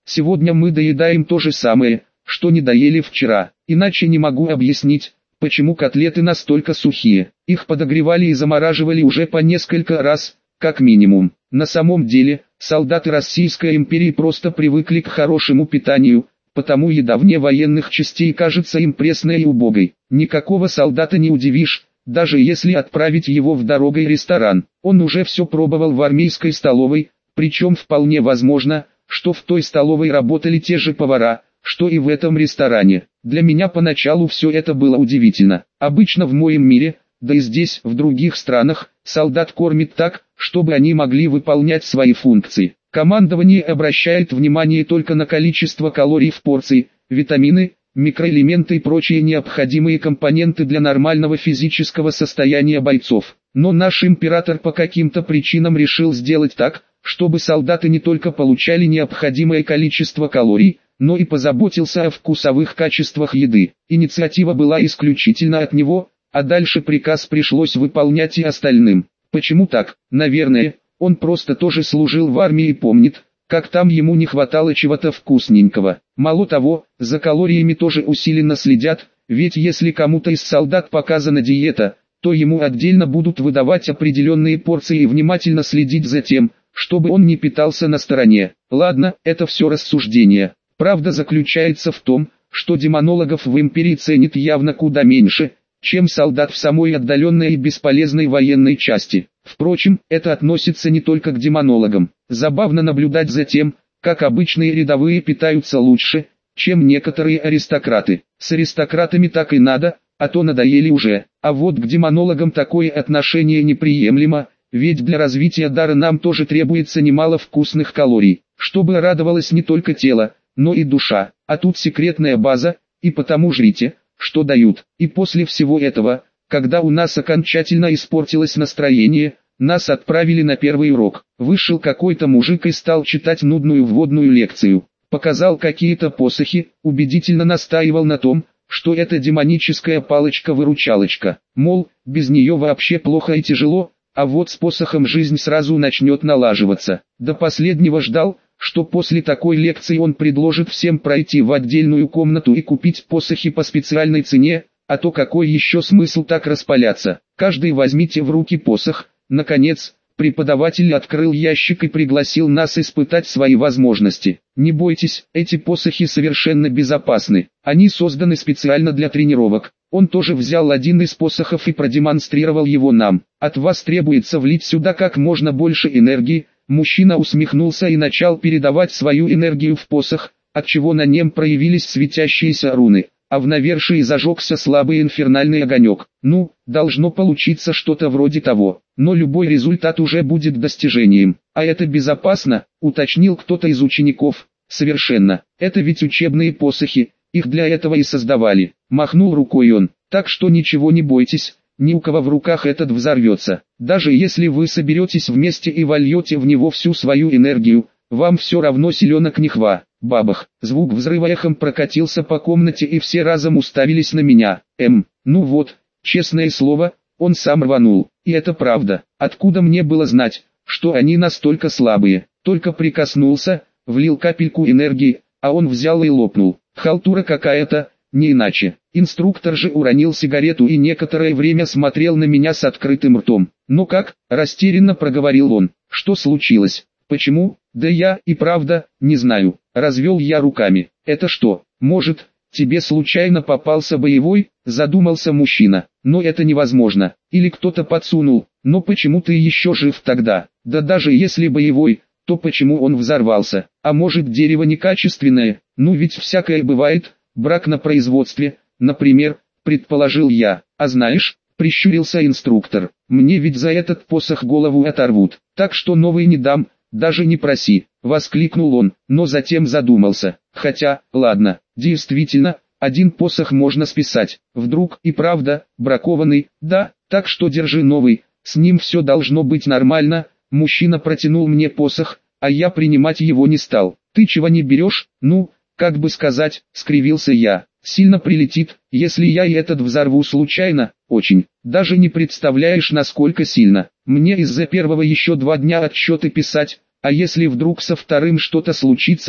[SPEAKER 1] Сегодня мы доедаем то же самое, что не доели вчера. Иначе не могу объяснить, почему котлеты настолько сухие. Их подогревали и замораживали уже по несколько раз, как минимум. На самом деле, солдаты Российской империи просто привыкли к хорошему питанию, потому еда вне военных частей кажется им пресной и убогой. Никакого солдата не удивишь, даже если отправить его в дорогой ресторан. Он уже все пробовал в армейской столовой, причем вполне возможно, что в той столовой работали те же повара, что и в этом ресторане. Для меня поначалу все это было удивительно. Обычно в моем мире, да и здесь, в других странах, солдат кормят так, чтобы они могли выполнять свои функции. Командование обращает внимание только на количество калорий в порции, витамины, микроэлементы и прочие необходимые компоненты для нормального физического состояния бойцов. Но наш император по каким-то причинам решил сделать так, чтобы солдаты не только получали необходимое количество калорий, но и позаботился о вкусовых качествах еды. Инициатива была исключительно от него, а дальше приказ пришлось выполнять и остальным. Почему так? Наверное, он просто тоже служил в армии и помнит, как там ему не хватало чего-то вкусненького. Мало того, за калориями тоже усиленно следят, ведь если кому-то из солдат показана диета, то ему отдельно будут выдавать определенные порции и внимательно следить за тем, чтобы он не питался на стороне. Ладно, это все рассуждение. Правда заключается в том, что демонологов в империи ценят явно куда меньше, чем солдат в самой отдаленной и бесполезной военной части. Впрочем, это относится не только к демонологам. Забавно наблюдать за тем, как обычные рядовые питаются лучше, чем некоторые аристократы. С аристократами так и надо, а то надоели уже. А вот к демонологам такое отношение неприемлемо, ведь для развития дара нам тоже требуется немало вкусных калорий, чтобы радовалось не только тело, но и душа. А тут секретная база, и потому жрите, что дают. И после всего этого, когда у нас окончательно испортилось настроение, нас отправили на первый урок. Вышел какой-то мужик и стал читать нудную вводную лекцию. Показал какие-то посохи, убедительно настаивал на том, что это демоническая палочка-выручалочка. Мол, без нее вообще плохо и тяжело, а вот с посохом жизнь сразу начнет налаживаться. До последнего ждал, что после такой лекции он предложит всем пройти в отдельную комнату и купить посохи по специальной цене, а то какой еще смысл так распаляться. Каждый возьмите в руки посох. Наконец, преподаватель открыл ящик и пригласил нас испытать свои возможности. Не бойтесь, эти посохи совершенно безопасны. Они созданы специально для тренировок. Он тоже взял один из посохов и продемонстрировал его нам. От вас требуется влить сюда как можно больше энергии. Мужчина усмехнулся и начал передавать свою энергию в посох, отчего на нем проявились светящиеся руны, а в навершии зажегся слабый инфернальный огонек. Ну, должно получиться что-то вроде того, но любой результат уже будет достижением. А это безопасно, уточнил кто-то из учеников. Совершенно, это ведь учебные посохи, их для этого и создавали. Махнул рукой он, так что ничего не бойтесь. Ни у кого в руках этот взорвется. Даже если вы соберетесь вместе и вольете в него всю свою энергию, вам все равно селенок не хва. Бабах. Звук взрыва эхом прокатился по комнате и все разом уставились на меня. Эм, ну вот, честное слово, он сам рванул. И это правда. Откуда мне было знать, что они настолько слабые? Только прикоснулся, влил капельку энергии, а он взял и лопнул. Халтура какая-то. Не иначе. Инструктор же уронил сигарету и некоторое время смотрел на меня с открытым ртом. «Ну как?» – растерянно проговорил он. «Что случилось? Почему?» «Да я и правда, не знаю». Развел я руками. «Это что, может, тебе случайно попался боевой?» – задумался мужчина. «Но это невозможно. Или кто-то подсунул. Но почему ты еще жив тогда? Да даже если боевой, то почему он взорвался? А может, дерево некачественное? Ну ведь всякое бывает. Брак на производстве, например, предположил я. А знаешь, прищурился инструктор, мне ведь за этот посох голову оторвут, так что новый не дам, даже не проси, воскликнул он, но затем задумался. Хотя, ладно, действительно, один посох можно списать, вдруг и правда, бракованный, да, так что держи новый, с ним все должно быть нормально. Мужчина протянул мне посох, а я принимать его не стал. Ты чего не берешь? Ну, как бы сказать, скривился я. Сильно прилетит, если я и этот взорву случайно, очень. Даже не представляешь, насколько сильно. Мне из-за первого еще два дня отчеты писать, а если вдруг со вторым что-то случится,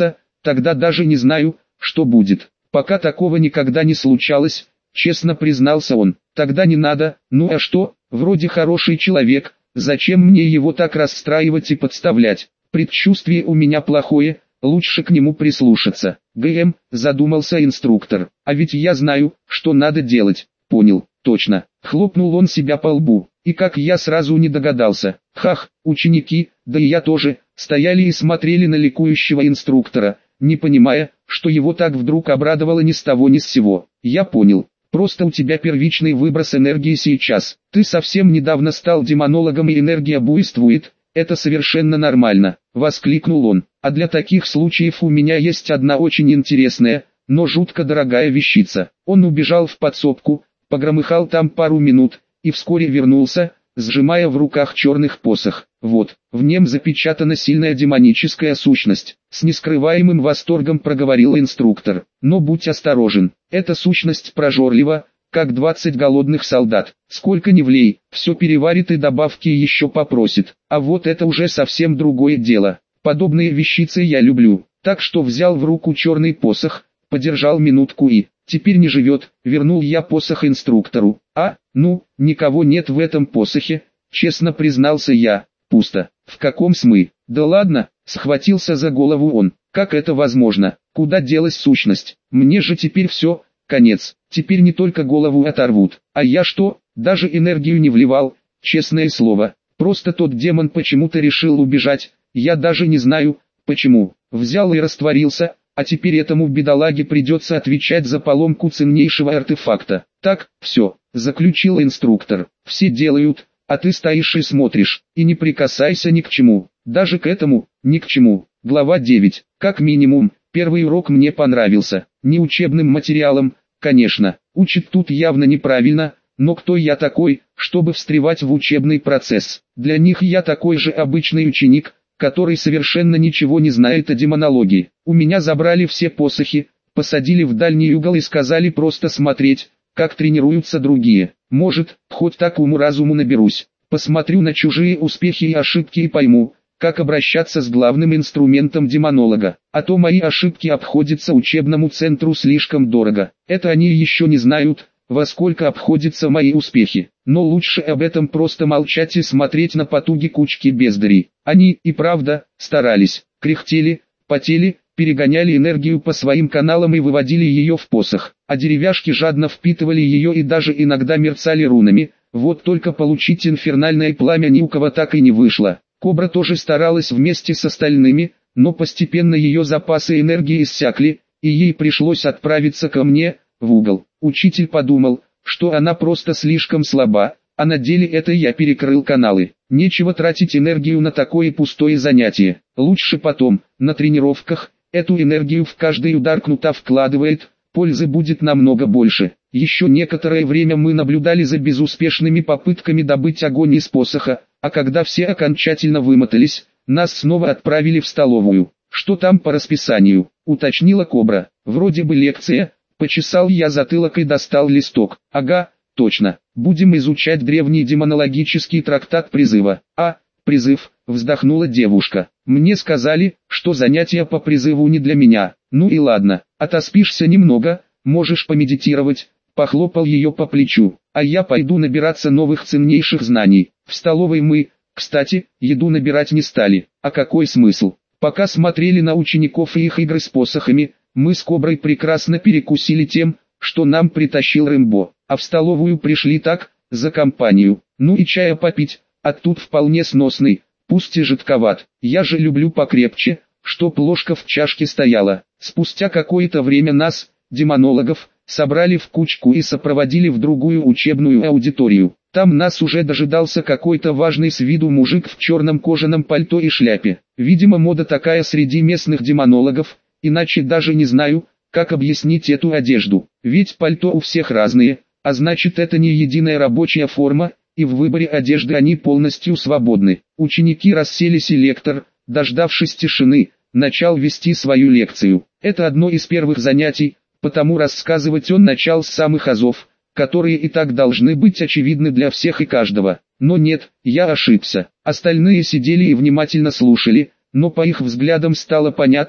[SPEAKER 1] тогда даже не знаю, что будет. Пока такого никогда не случалось, честно признался он. Тогда не надо, ну а что, вроде хороший человек, зачем мне его так расстраивать и подставлять? Предчувствие у меня плохое, лучше к нему прислушаться. ГМ, задумался инструктор, а ведь я знаю, что надо делать. Понял, точно. Хлопнул он себя по лбу. И как я сразу не догадался. Хах, ученики, да и я тоже, стояли и смотрели на ликующего инструктора, не понимая, что его так вдруг обрадовало ни с того ни с сего. Я понял. Просто у тебя первичный выброс энергии сейчас. Ты совсем недавно стал демонологом и энергия буйствует. Это совершенно нормально, воскликнул он. А для таких случаев у меня есть одна очень интересная, но жутко дорогая вещица. Он убежал в подсобку, погромыхал там пару минут, и вскоре вернулся, сжимая в руках черных посох. Вот, в нем запечатана сильная демоническая сущность. С нескрываемым восторгом проговорил инструктор. Но будь осторожен, эта сущность прожорлива, как двадцать голодных солдат. Сколько ни влей, все переварит и добавки еще попросит. А вот это уже совсем другое дело. Подобные вещицы я люблю. Так что взял в руку черный посох, подержал минутку и... Теперь не живет, вернул я посох инструктору. А, ну, никого нет в этом посохе, честно признался я. Пусто. В каком смысле? Да ладно, схватился за голову он. Как это возможно? Куда делась сущность? Мне же теперь все, конец. Теперь не только голову оторвут. А я что, даже энергию не вливал, честное слово. Просто тот демон почему-то решил убежать, я даже не знаю, почему. Взял и растворился. А теперь этому бедолаге придется отвечать за поломку ценнейшего артефакта. Так, все, заключил инструктор. Все делают, а ты стоишь и смотришь, и не прикасайся ни к чему. Даже к этому, ни к чему. Глава девять. Как минимум, первый урок мне понравился. Не учебным материалом, конечно. Учит тут явно неправильно, но кто я такой, чтобы встревать в учебный процесс? Для них я такой же обычный ученик, который совершенно ничего не знает о демонологии. У меня забрали все посохи, посадили в дальний угол и сказали просто смотреть, как тренируются другие. Может, хоть так уму-разуму наберусь. Посмотрю на чужие успехи и ошибки и пойму, как обращаться с главным инструментом демонолога. А то мои ошибки обходятся учебному центру слишком дорого. Это они еще не знают, во сколько обходятся мои успехи. Но лучше об этом просто молчать и смотреть на потуги кучки бездарей. Они, и правда, старались, кряхтели, потели, перегоняли энергию по своим каналам и выводили ее в посох. А деревяшки жадно впитывали ее и даже иногда мерцали рунами. Вот только получить инфернальное пламя ни у кого так и не вышло. Кобра тоже старалась вместе с остальными, но постепенно ее запасы энергии иссякли, и ей пришлось отправиться ко мне, в угол. Учитель подумал, что она просто слишком слаба, а на деле это я перекрыл каналы. Нечего тратить энергию на такое пустое занятие. Лучше потом, на тренировках, эту энергию в каждый удар кнута вкладывает, пользы будет намного больше. Еще некоторое время мы наблюдали за безуспешными попытками добыть огонь из посоха, а когда все окончательно вымотались, нас снова отправили в столовую. Что там по расписанию? Уточнила Кобра. Вроде бы лекция. Почесал я затылок и достал листок. Ага, точно. Будем изучать древний демонологический трактат призыва. А, призыв, вздохнула девушка. Мне сказали, что занятия по призыву не для меня. Ну и ладно, отоспишься немного, можешь помедитировать. Похлопал ее по плечу. А я пойду набираться новых ценнейших знаний. В столовой мы, кстати, еду набирать не стали. А какой смысл? Пока смотрели на учеников и их игры с посохами, мы с Коброй прекрасно перекусили тем, что нам притащил Рэмбо, а в столовую пришли так, за компанию. Ну и чая попить, а тут вполне сносный, пусть и жидковат. Я же люблю покрепче, чтоб ложка в чашке стояла. Спустя какое-то время нас, демонологов, собрали в кучку и сопроводили в другую учебную аудиторию. Там нас уже дожидался какой-то важный с виду мужик в черном кожаном пальто и шляпе. Видимо, мода такая среди местных демонологов. Иначе даже не знаю, как объяснить эту одежду. Ведь пальто у всех разные, а значит это не единая рабочая форма, и в выборе одежды они полностью свободны. Ученики расселись и лектор, дождавшись тишины, начал вести свою лекцию. Это одно из первых занятий, потому рассказывать он начал с самых азов, которые и так должны быть очевидны для всех и каждого. Но нет, я ошибся. Остальные сидели и внимательно слушали, но по их взглядам стало понятно,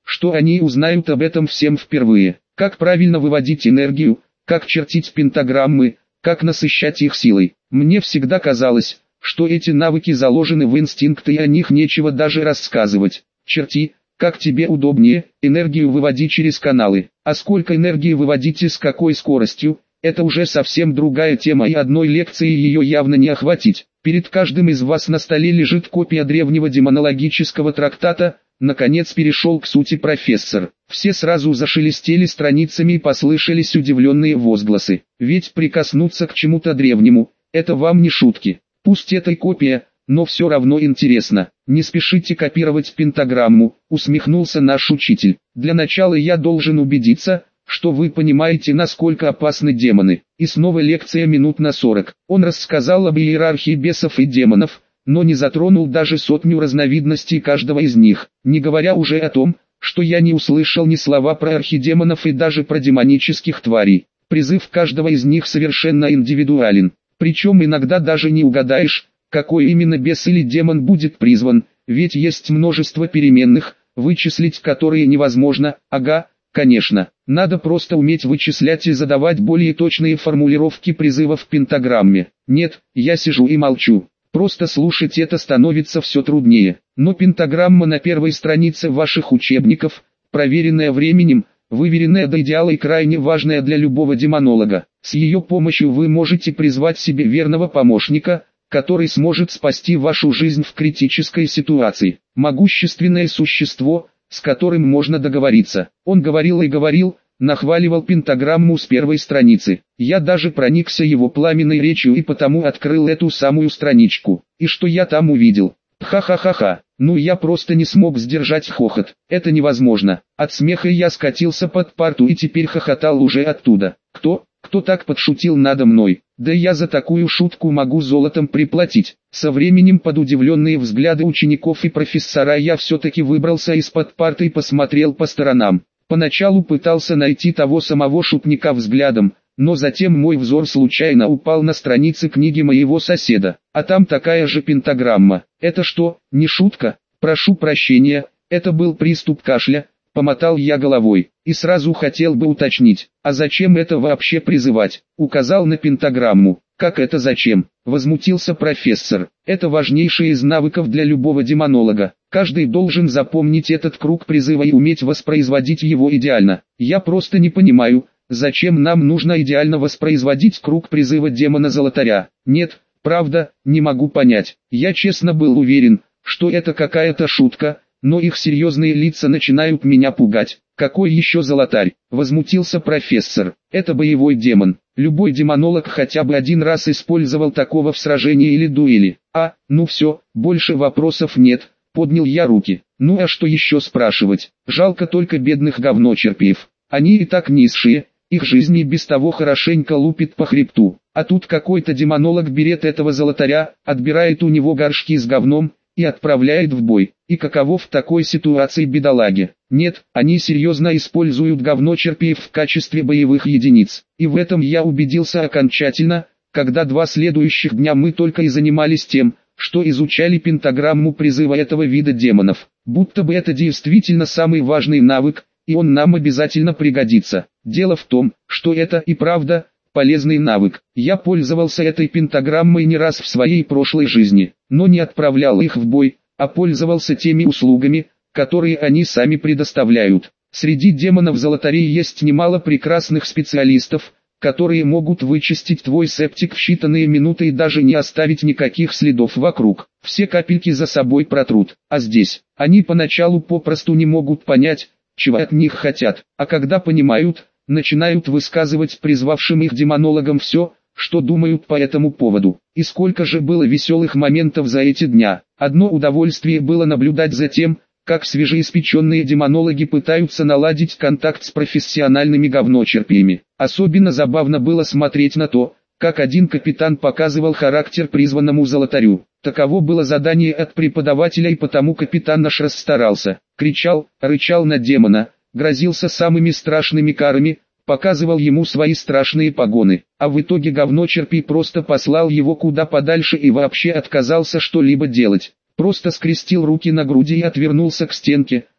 [SPEAKER 1] что они узнают об этом всем впервые. Как правильно выводить энергию, как чертить пентаграммы, как насыщать их силой. Мне всегда казалось, что эти навыки заложены в инстинкты и о них нечего даже рассказывать. Черти, как тебе удобнее, энергию выводи через каналы. А сколько энергии выводить и с какой скоростью, это уже совсем другая тема и одной лекции ее явно не охватить. Перед каждым из вас на столе лежит копия древнего демонологического трактата. Наконец перешел к сути профессор. Все сразу зашелестели страницами и послышались удивленные возгласы. Ведь прикоснуться к чему-то древнему, это вам не шутки. Пусть это и копия, но все равно интересно. Не спешите копировать пентаграмму, усмехнулся наш учитель. Для начала я должен убедиться, что вы понимаете, насколько опасны демоны. И снова лекция минут на сорок. Он рассказал об иерархии бесов и демонов, но не затронул даже сотню разновидностей каждого из них, не говоря уже о том, что я не услышал ни слова про архидемонов и даже про демонических тварей. Призыв каждого из них совершенно индивидуален, причем иногда даже не угадаешь, какой именно бес или демон будет призван, ведь есть множество переменных, вычислить которые невозможно. Ага, конечно, надо просто уметь вычислять и задавать более точные формулировки призыва в пентаграмме. Нет, я сижу и молчу. Просто слушать это становится все труднее. Но пентаграмма на первой странице ваших учебников, проверенная временем, выверенная до идеала и крайне важная для любого демонолога. С ее помощью вы можете призвать себе верного помощника, который сможет спасти вашу жизнь в критической ситуации. Могущественное существо, с которым можно договориться. Он говорил и говорил, нахваливал пентаграмму с первой страницы. Я даже проникся его пламенной речью и потому открыл эту самую страничку. И что я там увидел? Ха-ха-ха-ха. Ну я просто не смог сдержать хохот. Это невозможно. От смеха я скатился под парту и теперь хохотал уже оттуда. Кто? Кто так подшутил надо мной? Да я за такую шутку могу золотом приплатить. Со временем под удивленные взгляды учеников и профессора я все-таки выбрался из-под парты и посмотрел по сторонам. Поначалу пытался найти того самого шутника взглядом, но затем мой взор случайно упал на страницы книги моего соседа, а там такая же пентаграмма. Это что, не шутка? Прошу прощения, это был приступ кашля, помотал я головой, и сразу хотел бы уточнить, а зачем это вообще призывать? Указал на пентаграмму. Как это зачем? Возмутился профессор. Это важнейший из навыков для любого демонолога. Каждый должен запомнить этот круг призыва и уметь воспроизводить его идеально. Я просто не понимаю, зачем нам нужно идеально воспроизводить круг призыва демона-золотаря. Нет, правда, не могу понять. Я честно был уверен, что это какая-то шутка, но их серьезные лица начинают меня пугать. Какой еще золотарь? Возмутился профессор. Это боевой демон. Любой демонолог хотя бы один раз использовал такого в сражении или дуэли. А, ну все, больше вопросов нет. Поднял я руки. Ну а что еще спрашивать? Жалко только бедных говночерпиев. Они и так низшие, их жизнь и без того хорошенько лупит по хребту. А тут какой-то демонолог берет этого золотаря, отбирает у него горшки с говном и отправляет в бой. И каково в такой ситуации бедолаге? Нет, они серьезно используют говночерпиев в качестве боевых единиц. И в этом я убедился окончательно, когда два следующих дня мы только и занимались тем, что изучали пентаграмму призыва этого вида демонов. Будто бы это действительно самый важный навык, и он нам обязательно пригодится. Дело в том, что это и правда полезный навык. Я пользовался этой пентаграммой не раз в своей прошлой жизни, но не отправлял их в бой, а пользовался теми услугами, которые они сами предоставляют. Среди демонов-золотарей есть немало прекрасных специалистов, которые могут вычистить твой септик в считанные минуты и даже не оставить никаких следов вокруг. Все капельки за собой протрут. А здесь, они поначалу попросту не могут понять, чего от них хотят, а когда понимают, начинают высказывать призвавшим их демонологам все, что думают по этому поводу. И сколько же было веселых моментов за эти дня. Одно удовольствие было наблюдать за тем, как свежеиспеченные демонологи пытаются наладить контакт с профессиональными говночерпиями. Особенно забавно было смотреть на то, как один капитан показывал характер призванному золотарю. Таково было задание от преподавателя, и потому капитан наш расстарался. Кричал, рычал на демона, грозился самыми страшными карами, показывал ему свои страшные погоны. А в итоге говночерпий просто послал его куда подальше и вообще отказался что-либо делать. Просто скрестил руки на груди и отвернулся к стенке,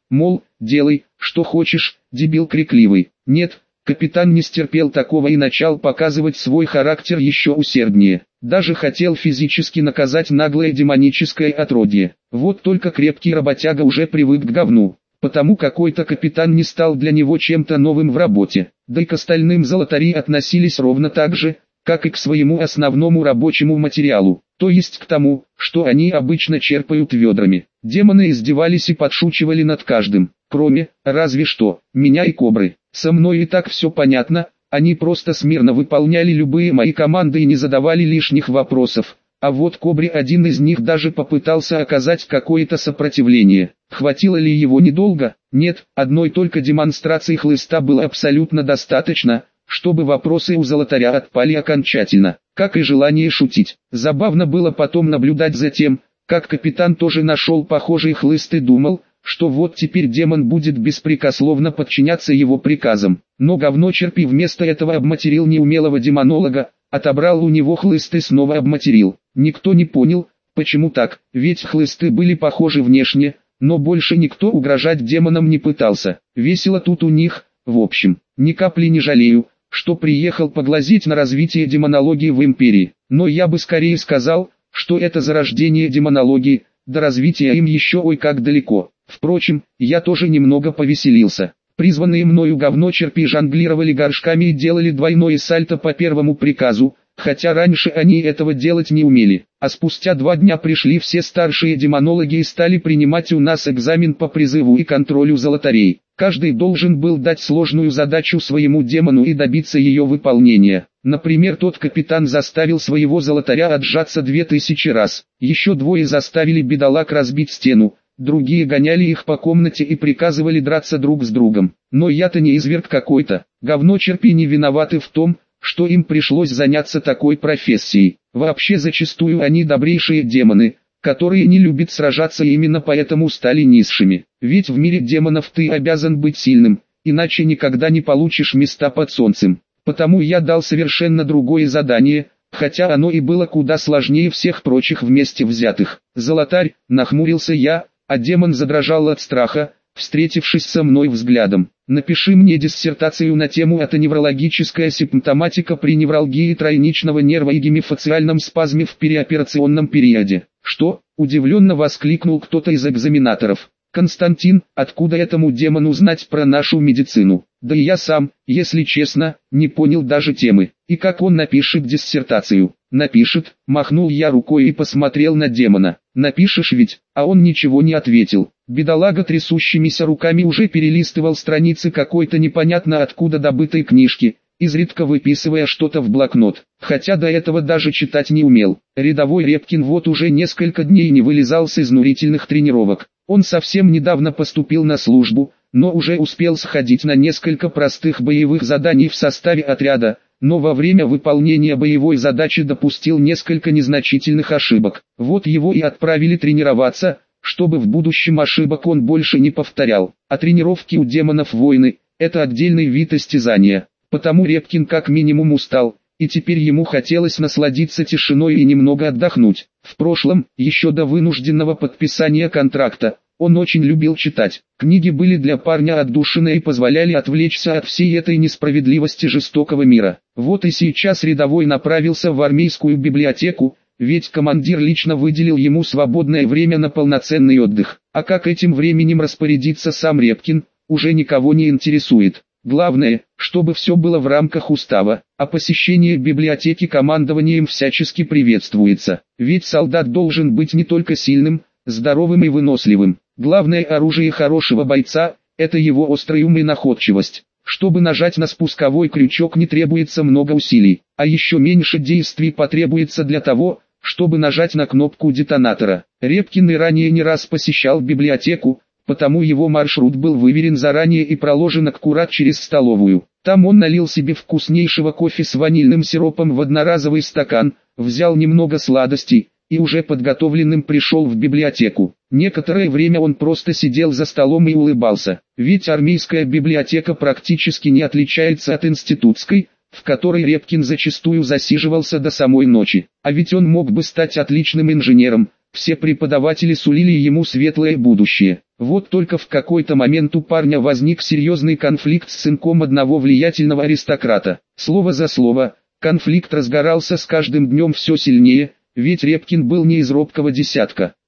[SPEAKER 1] мол, делай, что хочешь, дебил крикливый. Нет, капитан не стерпел такого и начал показывать свой характер еще усерднее. Даже хотел физически наказать наглое демоническое отродье. Вот только крепкий работяга уже привык к говну. Потому какой-то капитан не стал для него чем-то новым в работе. Да и к остальным золотари относились ровно так же, как и к своему основному рабочему материалу, то есть к тому, что они обычно черпают ведрами. Демоны издевались и подшучивали над каждым, кроме, разве что, меня и Кобры. Со мной и так все понятно, они просто смирно выполняли любые мои команды и не задавали лишних вопросов. А вот Кобре один из них даже попытался оказать какое-то сопротивление. Хватило ли его недолго? Нет, одной только демонстрации хлыста было абсолютно достаточно, чтобы вопросы у золотаря отпали окончательно, как и желание шутить. Забавно было потом наблюдать за тем, как капитан тоже нашел похожий хлыст и думал, что вот теперь демон будет беспрекословно подчиняться его приказам. Но говночерпи вместо этого обматерил неумелого демонолога, отобрал у него хлыст и снова обматерил. Никто не понял, почему так, ведь хлысты были похожи внешне, но больше никто угрожать демонам не пытался. Весело тут у них, в общем, ни капли не жалею, что приехал поглазеть на развитие демонологии в империи. Но я бы скорее сказал, что это зарождение демонологии, до развития им еще ой как далеко. Впрочем, я тоже немного повеселился. Призванные мною говночерпи жонглировали горшками и делали двойное сальто по первому приказу, хотя раньше они этого делать не умели. А спустя два дня пришли все старшие демонологи и стали принимать у нас экзамен по призыву и контролю золотарей. Каждый должен был дать сложную задачу своему демону и добиться ее выполнения. Например, тот капитан заставил своего золотаря отжаться две тысячи раз. Еще двое заставили бедолаг разбить стену. Другие гоняли их по комнате и приказывали драться друг с другом. Но я-то не изверг какой-то. Говночерпи не виноваты в том, что им пришлось заняться такой профессией. Вообще зачастую они добрейшие демоны, которые не любят сражаться и именно поэтому стали низшими. Ведь в мире демонов ты обязан быть сильным, иначе никогда не получишь места под солнцем. Потому я дал совершенно другое задание, хотя оно и было куда сложнее всех прочих вместе взятых. Золотарь, нахмурился я, а демон задрожал от страха, встретившись со мной взглядом. Напиши мне диссертацию на тему «Атоневрологическая симптоматика при невралгии тройничного нерва и гемифациальном спазме в переоперационном периоде». «Что?» – удивленно воскликнул кто-то из экзаменаторов. «Константин, откуда этому демону знать про нашу медицину? Да и я сам, если честно, не понял даже темы. И как он напишет диссертацию?» «Напишет», – махнул я рукой и посмотрел на демона. «Напишешь ведь?» А он ничего не ответил. Бедолага трясущимися руками уже перелистывал страницы какой-то непонятно откуда добытой книжки, изредка выписывая что-то в блокнот, хотя до этого даже читать не умел. Рядовой Репкин вот уже несколько дней не вылезал с изнурительных тренировок. Он совсем недавно поступил на службу, но уже успел сходить на несколько простых боевых заданий в составе отряда, но во время выполнения боевой задачи допустил несколько незначительных ошибок. Вот его и отправили тренироваться, чтобы в будущем ошибок он больше не повторял. А тренировки у демонов войны – это отдельный вид истязания. Потому Репкин как минимум устал, и теперь ему хотелось насладиться тишиной и немного отдохнуть. В прошлом, еще до вынужденного подписания контракта, он очень любил читать. Книги были для парня отдушины и позволяли отвлечься от всей этой несправедливости жестокого мира. Вот и сейчас рядовой направился в армейскую библиотеку, ведь командир лично выделил ему свободное время на полноценный отдых. А как этим временем распорядиться сам Репкин, уже никого не интересует. Главное, чтобы все было в рамках устава, а посещение библиотеки командованием всячески приветствуется. Ведь солдат должен быть не только сильным, здоровым и выносливым. Главное оружие хорошего бойца – это его острый ум и находчивость. Чтобы нажать на спусковой крючок, не требуется много усилий, а еще меньше действий потребуется для того, чтобы нажать на кнопку детонатора. Репкин и ранее не раз посещал библиотеку, потому его маршрут был выверен заранее и проложен аккурат через столовую. Там он налил себе вкуснейшего кофе с ванильным сиропом в одноразовый стакан, взял немного сладостей, и уже подготовленным пришел в библиотеку. Некоторое время он просто сидел за столом и улыбался, ведь армейская библиотека практически не отличается от институтской, в которой Репкин зачастую засиживался до самой ночи. А ведь он мог бы стать отличным инженером, Все преподаватели сулили ему светлое будущее. Вот только в какой-то момент у парня возник серьезный конфликт с сынком одного влиятельного аристократа. Слово за слово, конфликт разгорался с каждым днем все сильнее, ведь Репкин был не из робкого десятка.